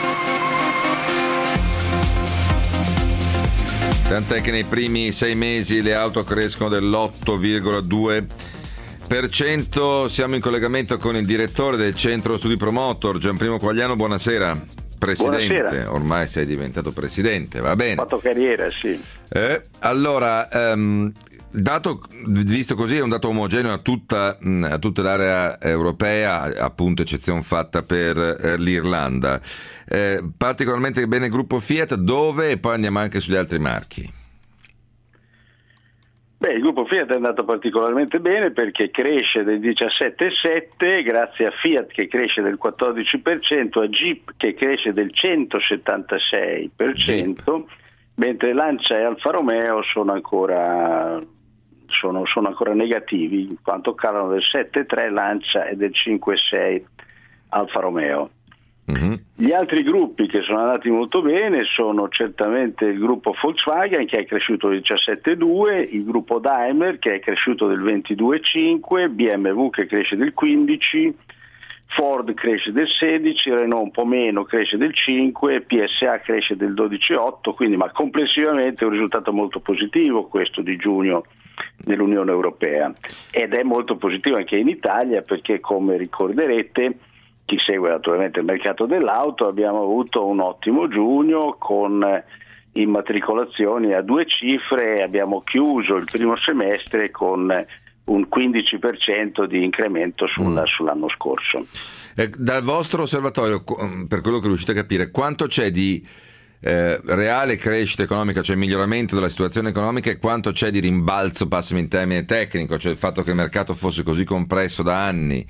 Tant'è che nei primi sei mesi le auto crescono dell'otto virgola due per cento. Siamo in collegamento con il direttore del Centro Studi Promotor, Gianprimo Quagliano. Buonasera. Presidente, buonasera. Ormai sei diventato presidente, va bene. Ho fatto carriera, sì. Eh, allora, um, dato, visto così, è un dato omogeneo a tutta, a tutta l'area europea, appunto eccezione fatta per eh, l'Irlanda. Eh, particolarmente bene il gruppo Fiat, dove, e poi andiamo anche sugli altri marchi. Beh, il gruppo Fiat è andato particolarmente bene perché cresce del diciassette virgola sette grazie a Fiat che cresce del quattordici per cento, a Jeep che cresce del centosettantasei per cento, Jeep. Mentre Lancia e Alfa Romeo sono ancora, sono, sono ancora negativi, in quanto calano del sette virgola tre Lancia e del cinque virgola sei Alfa Romeo. Mm-hmm. Gli altri gruppi che sono andati molto bene sono certamente il gruppo Volkswagen che è cresciuto del diciassette virgola due, il gruppo Daimler che è cresciuto del ventidue virgola cinque, B M W che cresce del quindici, Ford cresce del sedici, Renault un po' meno cresce del cinque, P S A cresce del dodici virgola otto, quindi ma complessivamente è un risultato molto positivo questo di giugno nell'Unione Europea, ed è molto positivo anche in Italia perché, come ricorderete, chi segue naturalmente il mercato dell'auto, abbiamo avuto un ottimo giugno con immatricolazioni a due cifre e abbiamo chiuso il primo semestre con un quindici per cento di incremento sulla, mm. sull'anno scorso. Eh, dal vostro osservatorio, per quello che riuscite a capire, quanto c'è di eh, reale crescita economica, cioè miglioramento della situazione economica, e quanto c'è di rimbalzo, passami in termine tecnico, cioè il fatto che il mercato fosse così compresso da anni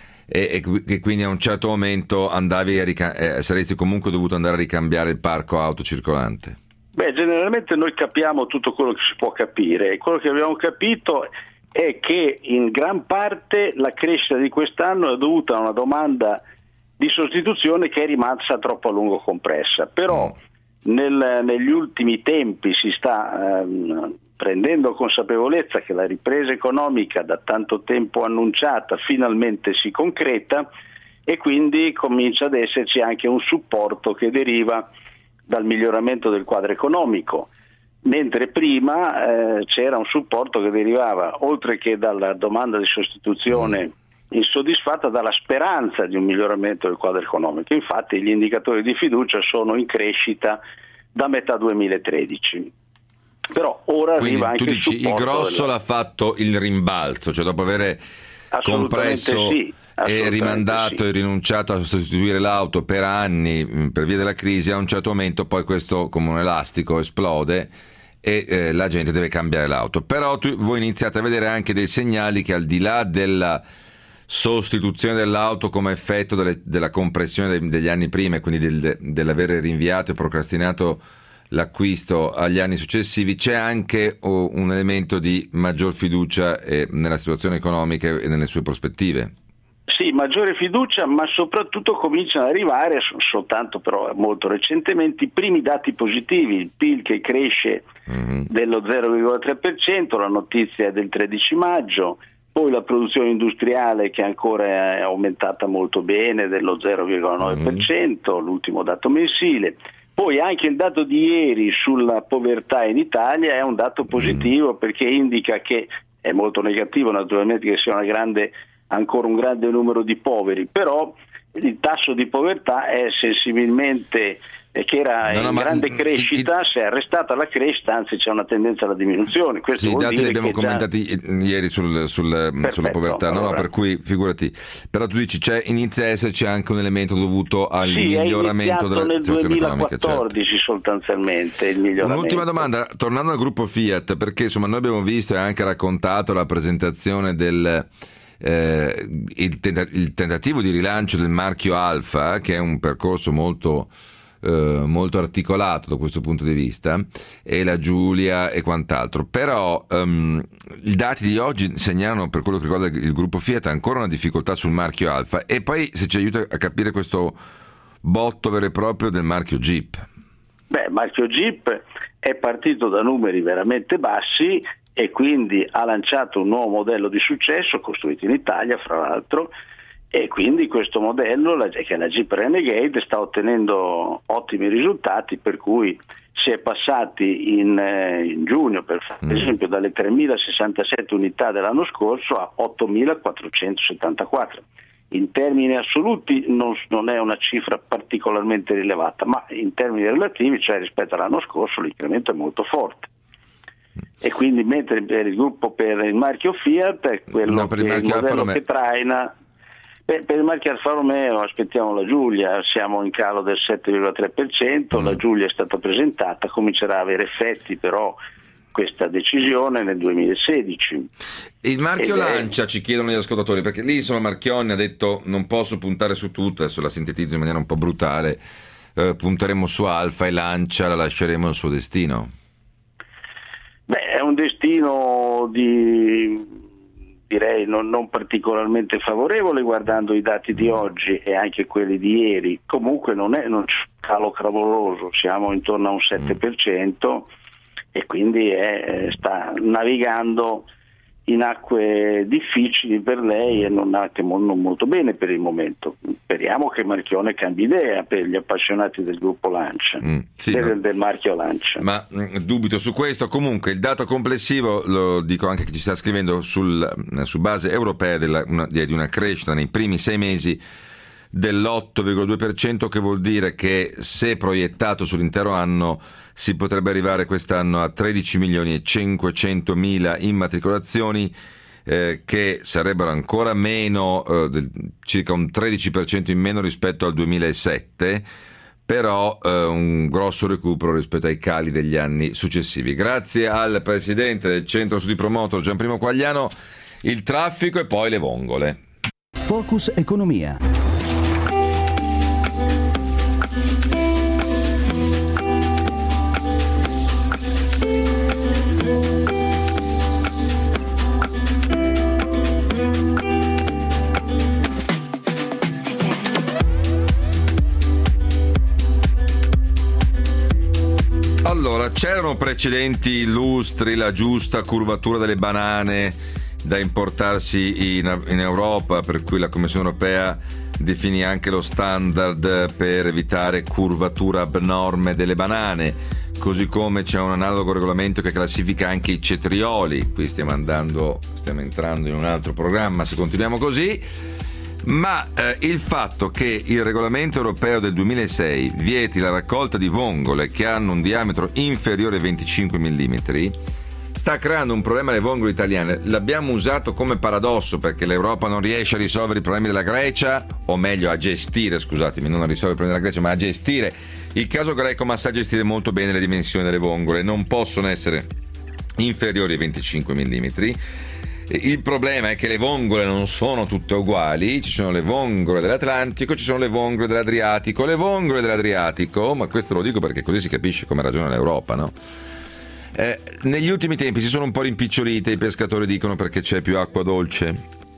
e che quindi a un certo momento andavi a rica- eh, saresti comunque dovuto andare a ricambiare il parco auto circolante? Beh, generalmente noi capiamo tutto quello che si può capire, e quello che abbiamo capito è che in gran parte la crescita di quest'anno è dovuta a una domanda di sostituzione che è rimasta troppo a lungo compressa, però mm. nel, negli ultimi tempi si sta ehm, prendendo consapevolezza che la ripresa economica da tanto tempo annunciata finalmente si concreta, e quindi comincia ad esserci anche un supporto che deriva dal miglioramento del quadro economico, mentre prima eh, c'era un supporto che derivava, oltre che dalla domanda di sostituzione insoddisfatta, dalla speranza di un miglioramento del quadro economico. Infatti gli indicatori di fiducia sono in crescita da metà duemilatredici. Però ora quindi arriva anche tu dici, il supporto. Il grosso della... l'ha fatto il rimbalzo, cioè dopo aver compresso sì, e rimandato sì. e rinunciato a sostituire l'auto per anni per via della crisi, a un certo momento poi questo, come un elastico, esplode e eh, la gente deve cambiare l'auto. Però tu, voi iniziate a vedere anche dei segnali che, al di là della sostituzione dell'auto come effetto delle, della compressione dei, degli anni prima, e quindi del, dell'avere rinviato e procrastinato l'acquisto agli anni successivi, c'è anche oh, un elemento di maggior fiducia eh, nella situazione economica e nelle sue prospettive. Sì, maggiore fiducia, ma soprattutto cominciano ad arrivare, soltanto però molto recentemente, i primi dati positivi, il P I L che cresce mm-hmm. dello zero virgola tre per cento, la notizia è del tredici maggio, poi la produzione industriale che ancora è aumentata molto bene, dello zero virgola nove per cento, mm-hmm. l'ultimo dato mensile. Poi anche il dato di ieri sulla povertà in Italia è un dato positivo, mm. perché indica che, è molto negativo naturalmente che sia una grande, ancora un grande numero di poveri, però il tasso di povertà è sensibilmente, eh, che era no, no, in grande ma, crescita, il, si è arrestata la crescita, anzi c'è una tendenza alla diminuzione. Questo sì, i dati li abbiamo già... commentati ieri sul, sul, Perfetto, sulla povertà, no, allora. no, per cui figurati. Però tu dici, c'è, inizia a esserci anche un elemento dovuto al sì, miglioramento della situazione economica. Certo. duemilaquattordici sostanzialmente il miglioramento. Un'ultima domanda, tornando al gruppo Fiat, perché insomma noi abbiamo visto e anche raccontato la presentazione del eh, il, tenta- il tentativo di rilancio del marchio Alfa, che è un percorso molto Uh, molto articolato da questo punto di vista, e la Giulia e quant'altro. Però um, i dati di oggi segnalano, per quello che riguarda il gruppo Fiat, ancora una difficoltà sul marchio Alfa, e poi se ci aiuta a capire questo botto vero e proprio del marchio Jeep. Beh, il marchio Jeep è partito da numeri veramente bassi e quindi ha lanciato un nuovo modello di successo costruito in Italia, fra l'altro, e quindi questo modello, che è la Jeep Renegade, sta ottenendo ottimi risultati, per cui si è passati in, eh, in giugno, per esempio, dalle tremilasessantasette unità dell'anno scorso a ottomilaquattrocentosettantaquattro. In termini assoluti non, non è una cifra particolarmente rilevata, ma in termini relativi, cioè rispetto all'anno scorso, l'incremento è molto forte. E quindi mentre per il gruppo, per il marchio Fiat, è quello no, per il, che, il modello che traina. Beh, per il marchio Alfa Romeo aspettiamo la Giulia, siamo in calo del sette virgola tre per cento, mm. la Giulia è stata presentata, comincerà a avere effetti però questa decisione nel duemilasedici. Il marchio Ed è- Lancia, ci chiedono gli ascoltatori, perché lì insomma Marchionne ha detto non posso puntare su tutto, adesso la sintetizzo in maniera un po' brutale, eh, punteremo su Alfa e Lancia la lasceremo al suo destino. Beh, è un destino di, direi non, non particolarmente favorevole guardando i dati di oggi e anche quelli di ieri. Comunque non è non c'è un calo clamoroso, siamo intorno a un sette per cento e quindi è, sta navigando in acque difficili per lei e non anche mo- non molto bene per il momento. Speriamo che Marchionne cambi idea per gli appassionati del gruppo Lancia, Mm, sì, del, no. del marchio Lancia. Ma mh, dubito su questo. Comunque il dato complessivo, lo dico anche chi ci sta scrivendo, sul, su base europea della, una, di una crescita nei primi sei mesi dell'otto virgola due per cento, che vuol dire che se proiettato sull'intero anno si potrebbe arrivare quest'anno a tredici milioni e cinquecentomila immatricolazioni, eh, che sarebbero ancora meno, eh, del, circa un tredici per cento in meno rispetto al duemilasette, però eh, un grosso recupero rispetto ai cali degli anni successivi. Grazie al presidente del Centro Studi Promotor Gianprimo Quagliano, il traffico e poi le vongole. Focus Economia. Allora, c'erano precedenti illustri, la giusta curvatura delle banane da importarsi in, in Europa, per cui la Commissione europea definì anche lo standard per evitare curvatura abnorme delle banane, così come c'è un analogo regolamento che classifica anche i cetrioli. Qui stiamo andando, stiamo entrando in un altro programma se continuiamo così. Ma eh, il fatto che il regolamento europeo del duemilasei vieti la raccolta di vongole che hanno un diametro inferiore ai venticinque millimetri sta creando un problema alle vongole italiane. L'abbiamo usato come paradosso perché l'Europa non riesce a risolvere i problemi della Grecia, o meglio a gestire, scusatemi, non a risolvere i problemi della Grecia, ma a gestire il caso greco, ma sa gestire molto bene le dimensioni delle vongole, non possono essere inferiori ai venticinque millimetri. Il problema è che le vongole non sono tutte uguali, ci sono le vongole dell'Atlantico, ci sono le vongole dell'Adriatico. Le vongole dell'Adriatico, ma questo lo dico perché così si capisce come ragiona l'Europa, no? Eh, negli ultimi tempi si sono un po' rimpicciolite, i pescatori dicono, perché c'è più acqua dolce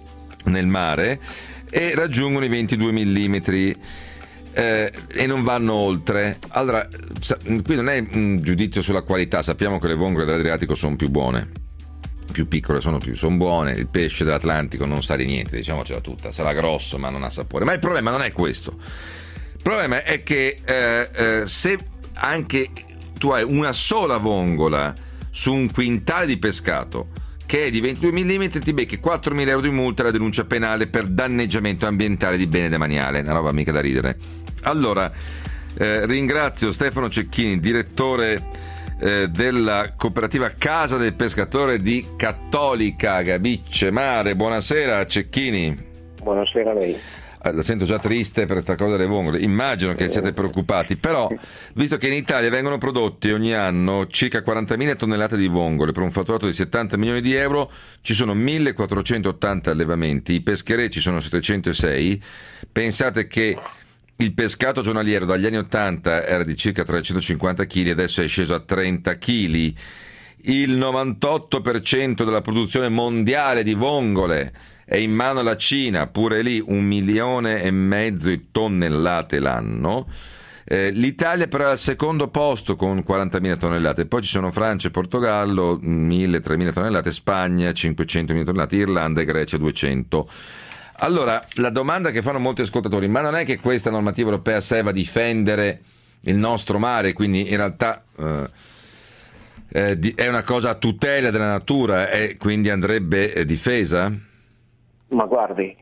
nel mare, e raggiungono i ventidue millimetri eh, e non vanno oltre. Allora, qui non è un giudizio sulla qualità, sappiamo che le vongole dell'Adriatico sono più buone, più piccole sono più sono buone, il pesce dell'Atlantico non sa di niente, diciamocela tutta, sarà grosso ma non ha sapore. Ma il problema non è questo, il problema è che eh, eh, se anche tu hai una sola vongola su un quintale di pescato che è di ventidue millimetri, ti becchi quattromila euro di multa e la denuncia penale per danneggiamento ambientale di bene demaniale, una roba mica da ridere. Allora eh, ringrazio Stefano Cecchini, direttore Eh, della cooperativa Casa del Pescatore di Cattolica Gabicce Mare. Buonasera Cecchini. Buonasera a lei. La sento già triste per questa cosa delle vongole, immagino che siete preoccupati, però visto che in Italia vengono prodotti ogni anno circa quarantamila tonnellate di vongole per un fatturato di settanta milioni di euro, ci sono millequattrocentottanta allevamenti, i pescherecci sono settecentosei, pensate che il pescato giornaliero dagli anni ottanta era di circa trecentocinquanta chili, adesso è sceso a trenta chili. Il novantotto per cento della produzione mondiale di vongole è in mano alla Cina, pure lì un milione e mezzo di tonnellate l'anno. Eh, L'Italia però è al secondo posto con quarantamila tonnellate, poi ci sono Francia e Portogallo, mille tremila tonnellate, Spagna cinquecentomila tonnellate, Irlanda e Grecia duecento. Allora, la domanda che fanno molti ascoltatori, ma non è che questa normativa europea serva a difendere il nostro mare, quindi in realtà eh, eh, di, è una cosa a tutela della natura e quindi andrebbe eh, difesa? Ma guardi,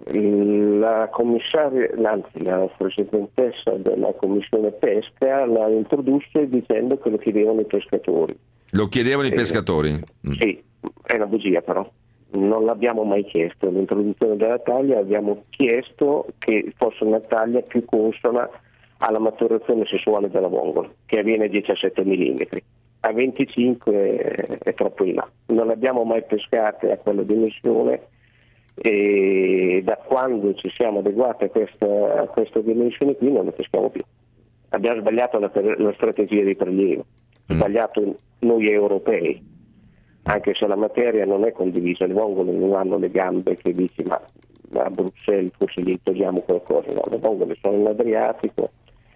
la commissaria, anzi la presidentessa della Commissione Pesca la introdusse dicendo che lo chiedevano i pescatori. Lo chiedevano i eh, pescatori? Mm. Sì, è una bugia però. Non l'abbiamo mai chiesto, l'introduzione della taglia abbiamo chiesto che fosse una taglia più consona alla maturazione sessuale della vongola, che avviene a diciassette millimetri. a venticinque è, è troppo in là. Non le abbiamo mai pescate a quella dimensione e da quando ci siamo adeguati a questa, a questa dimensione qui non le peschiamo più. Abbiamo sbagliato la, la strategia di prelievo, mm. sbagliato noi europei, anche se la materia non è condivisa, le vongole non hanno le gambe che dici ma a Bruxelles forse gli togliamo qualcosa, no, le vongole sono in Adriatico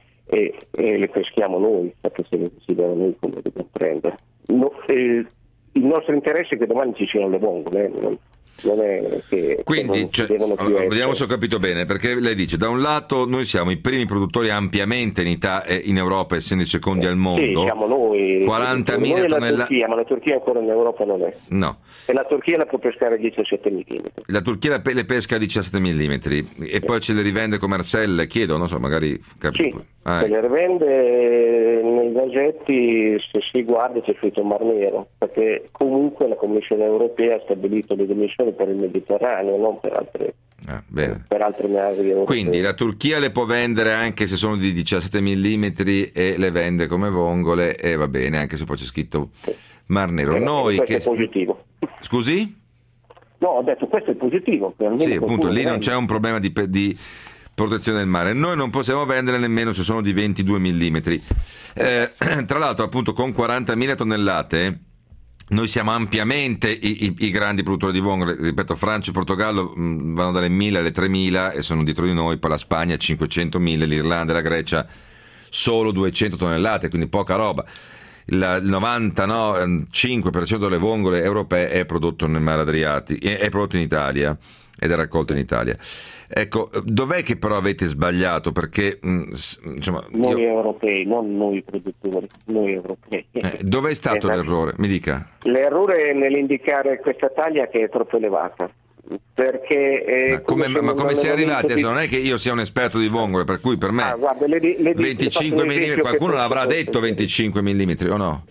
e, e le peschiamo noi, perché se le decidiamo noi come le dobbiamo prendere. No, eh, il nostro interesse è che domani ci siano le vongole, eh, non, non è che quindi che cioè, non, allora, vediamo se ho capito bene, perché lei dice da un lato noi siamo i primi produttori ampiamente in, Ita- in Europa, essendo i secondi al mondo. Sì, siamo noi quarantamila tonnellate. La Turchia, ma la Turchia ancora in Europa non è. No. E la Turchia la può pescare a diciassette millimetri. La Turchia le pesca a diciassette millimetri e sì. Poi ce le rivende come arselle, chiedo, non so, magari sì, ah, se le rivende nei vasetti, se si guarda c'è scritto Mar Nero, perché comunque la Commissione europea ha stabilito le dimensioni per il Mediterraneo, non per altre ah, bene. per altre navi europee. Quindi la Turchia le può vendere anche se sono di diciassette millimetri e le vende come vongole e va bene, anche se poi c'è scritto sì. Mar Nero. Noi questo che... è positivo. Scusi? No, ho detto questo è positivo. Sì, appunto, lì non c'è un problema di, di protezione del mare. Noi non possiamo vendere nemmeno se sono di ventidue millimetri. Eh, tra l'altro, appunto, con quarantamila tonnellate noi siamo ampiamente i, i, i grandi produttori di vongole. Ripeto, Francia e Portogallo mh, vanno dalle mille alle tremila e sono dietro di noi, poi la Spagna cinquecentomila, l'Irlanda e la Grecia solo duecento tonnellate, quindi poca roba. Il novantacinque per cento delle vongole europee è prodotto nel mare Adriatico, è prodotto in Italia ed è raccolto in Italia. Ecco, dov'è che però avete sbagliato? Perché insomma, noi io... europei, non noi produttori, noi europei. Eh, dov'è stato esatto. l'errore? Mi dica. L'errore è nell'indicare questa taglia che è troppo elevata. Perché eh, ma come, come, ma come si è arrivati? Adesso non è che io sia un esperto di vongole, per cui per me ah, guarda, le, le venticinque millimetri, qualcuno l'avrà detto venticinque millimetri o no?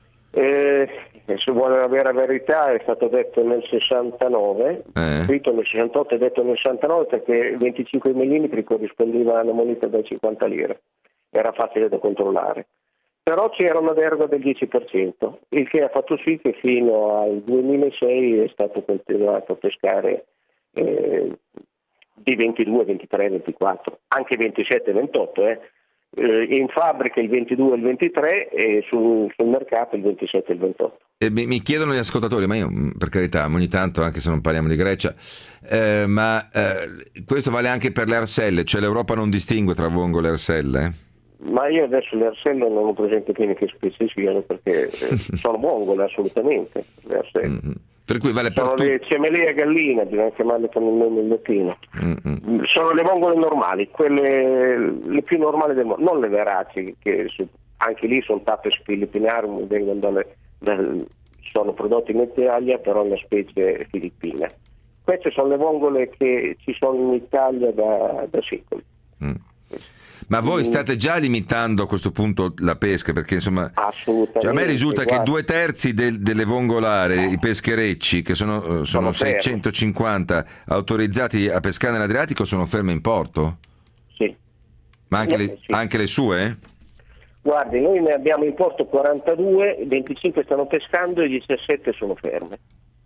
Eh, se vuole avere la verità è stato detto nel sessantanove, eh. scritto nel sessantotto e detto nel sessantanove perché venticinque millimetri corrispondeva a una moneta da cinquanta lire, era facile da controllare. Però c'era una deroga del dieci per cento, il che ha fatto sì che fino al duemilasei è stato continuato a pescare eh, di ventidue, ventitré, ventiquattro, anche ventisette, ventotto. Eh. Eh, in fabbrica il ventidue e il ventitré e sul, sul mercato il ventisette e il ventotto. E mi, mi chiedono gli ascoltatori, ma io per carità ogni tanto, anche se non parliamo di Grecia, eh, ma eh, questo vale anche per le arselle, cioè l'Europa non distingue tra vongole e arselle? Eh? Ma io adesso le arselle non ho presente bene che specie siano perché sono vongole assolutamente le arselle. Mm-hmm. Per cui vale sono per le tu... cemelea gallina, bisogna chiamarle con il nome in latino. Mm-hmm. Sono le vongole normali, quelle le più normali del mondo, non le veraci che su, anche lì sono Tapes filippinarum, vengono dalle, dalle, sono prodotte in Italia però una specie filippina. Queste sono le vongole che ci sono in Italia da, da secoli. Mm. Ma voi state già limitando a questo punto la pesca? Perché insomma, assolutamente, cioè a me risulta guarda. che due terzi del, delle vongolare, i pescherecci, che sono, sono, sono seicentocinquanta autorizzati a pescare nell'Adriatico, sono ferme in porto? Sì. Ma anche, no, le, sì. anche le sue? Guardi, noi ne abbiamo in porto quarantadue, venticinque stanno pescando e diciassette sono ferme.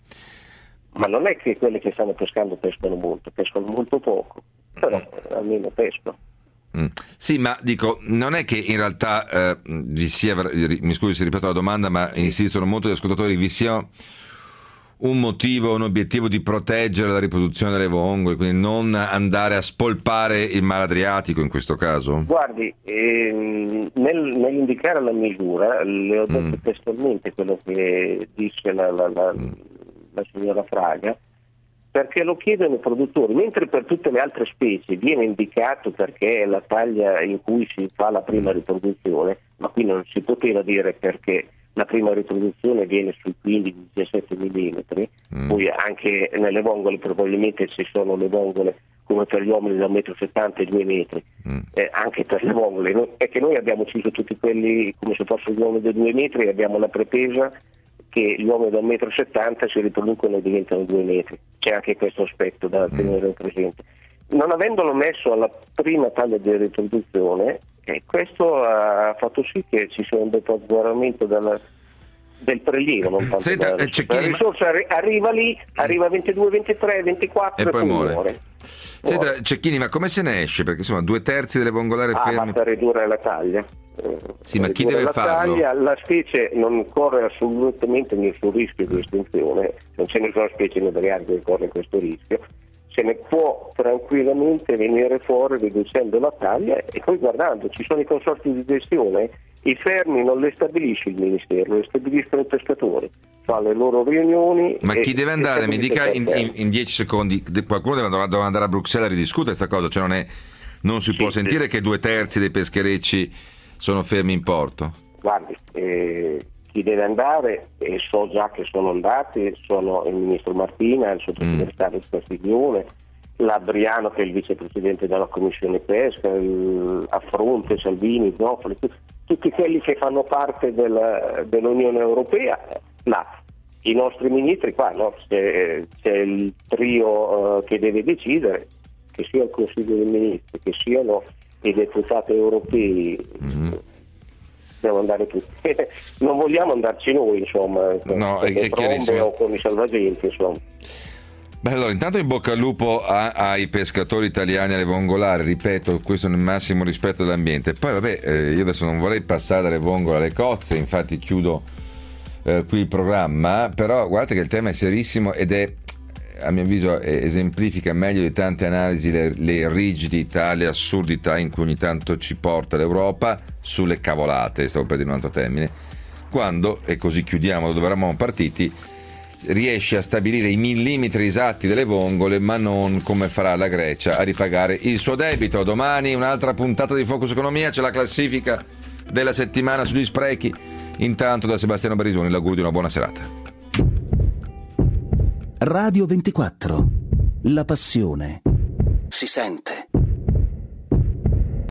Ma non è che quelle che stanno pescando pescano molto, pescano molto poco, però almeno pescano. Mm. Sì, ma dico, non è che in realtà eh, vi sia, mi scusi se ripeto la domanda, ma insistono molto gli ascoltatori, vi sia un motivo, un obiettivo di proteggere la riproduzione delle vongole, quindi non andare a spolpare il mare Adriatico in questo caso? Guardi, ehm, nel, nell'indicare la misura, le ho detto mm. testualmente quello che disse la, la, la, mm. la signora Fraga, perché lo chiedono i produttori, mentre per tutte le altre specie viene indicato perché è la taglia in cui si fa la prima riproduzione, ma qui non si poteva dire perché la prima riproduzione viene sui quindici diciassette millimetri, mm. poi anche nelle vongole probabilmente ci sono le vongole come per gli uomini da un metro e settanta e due metri, mm. eh, anche per le vongole, è che noi abbiamo ucciso tutti quelli come se fossero gli uomini da due metri e abbiamo la pretesa che gli uomini da un metro e settanta si riproducono e diventano due metri. C'è anche questo aspetto da tenere presente. non avendolo messo alla prima taglia di riproduzione, eh, questo ha fatto sì che ci sia un deterioramento della, del prelievo, non tanto Senta, della Cecchini, la risorsa arri- arriva lì, arriva ventidue, ventitré, ventiquattro e e poi poi muore. muore. Senta, Cecchini, ma come se ne esce? Perché insomma due terzi delle vongolare Ah, ferme. basta ridurre la taglia. Eh, Sì, ma chi ridurre deve la farlo? taglia, la specie non corre assolutamente nessun rischio di estinzione, non c'è nessuna specie nell'area che corre questo rischio. Se ne può tranquillamente venire fuori riducendo la taglia e poi guardando, ci sono i consorzi di gestione, i fermi non le stabilisce il Ministero, le stabiliscono i pescatori, fa le loro riunioni. Ma e, chi deve andare? e Mi dica in, per in, in dieci secondi, de- qualcuno deve andare, deve andare a Bruxelles a ridiscutere questa cosa, cioè non, è, non si Sì, può sì. sentire che due terzi dei pescherecci sono fermi in porto. Guardi, eh, chi deve andare, e so già che sono andati, sono il ministro Martina, il sottosegretario Castiglione, l'Adriano che è il vicepresidente della Commissione Pesca, il Affronte, Salvini, Zoffoli, tu- tutti quelli che fanno parte della- dell'Unione Europea, là. I nostri ministri qua, no? c'è, c'è il trio eh, che deve decidere, che sia il Consiglio dei Ministri, che siano i deputati europei. Mm-hmm. Devono andare tutti. Non vogliamo andarci noi, insomma, No, con è- le è chiarissimo. trombe o con i salvagenti, insomma. Beh, allora, intanto in bocca al lupo a- ai pescatori italiani, alle vongolari, ripeto, questo nel massimo rispetto dell'ambiente. Poi vabbè, eh, io adesso non vorrei passare dalle vongole alle cozze, infatti chiudo eh, qui il programma, però guardate che il tema è serissimo ed è, a mio avviso, eh, esemplifica meglio di tante analisi le, le rigidità, le assurdità in cui ogni tanto ci porta l'Europa sulle cavolate, stavo per dire un altro termine, quando, e così chiudiamo dove eravamo partiti, riesce a stabilire i millimetri esatti delle vongole, ma non come farà la Grecia a ripagare il suo debito. Domani un'altra puntata di Focus Economia, c'è la classifica della settimana sugli sprechi. Intanto da Sebastiano Barisoni l'augurio di una buona serata. Radio ventiquattro. La passione si sente.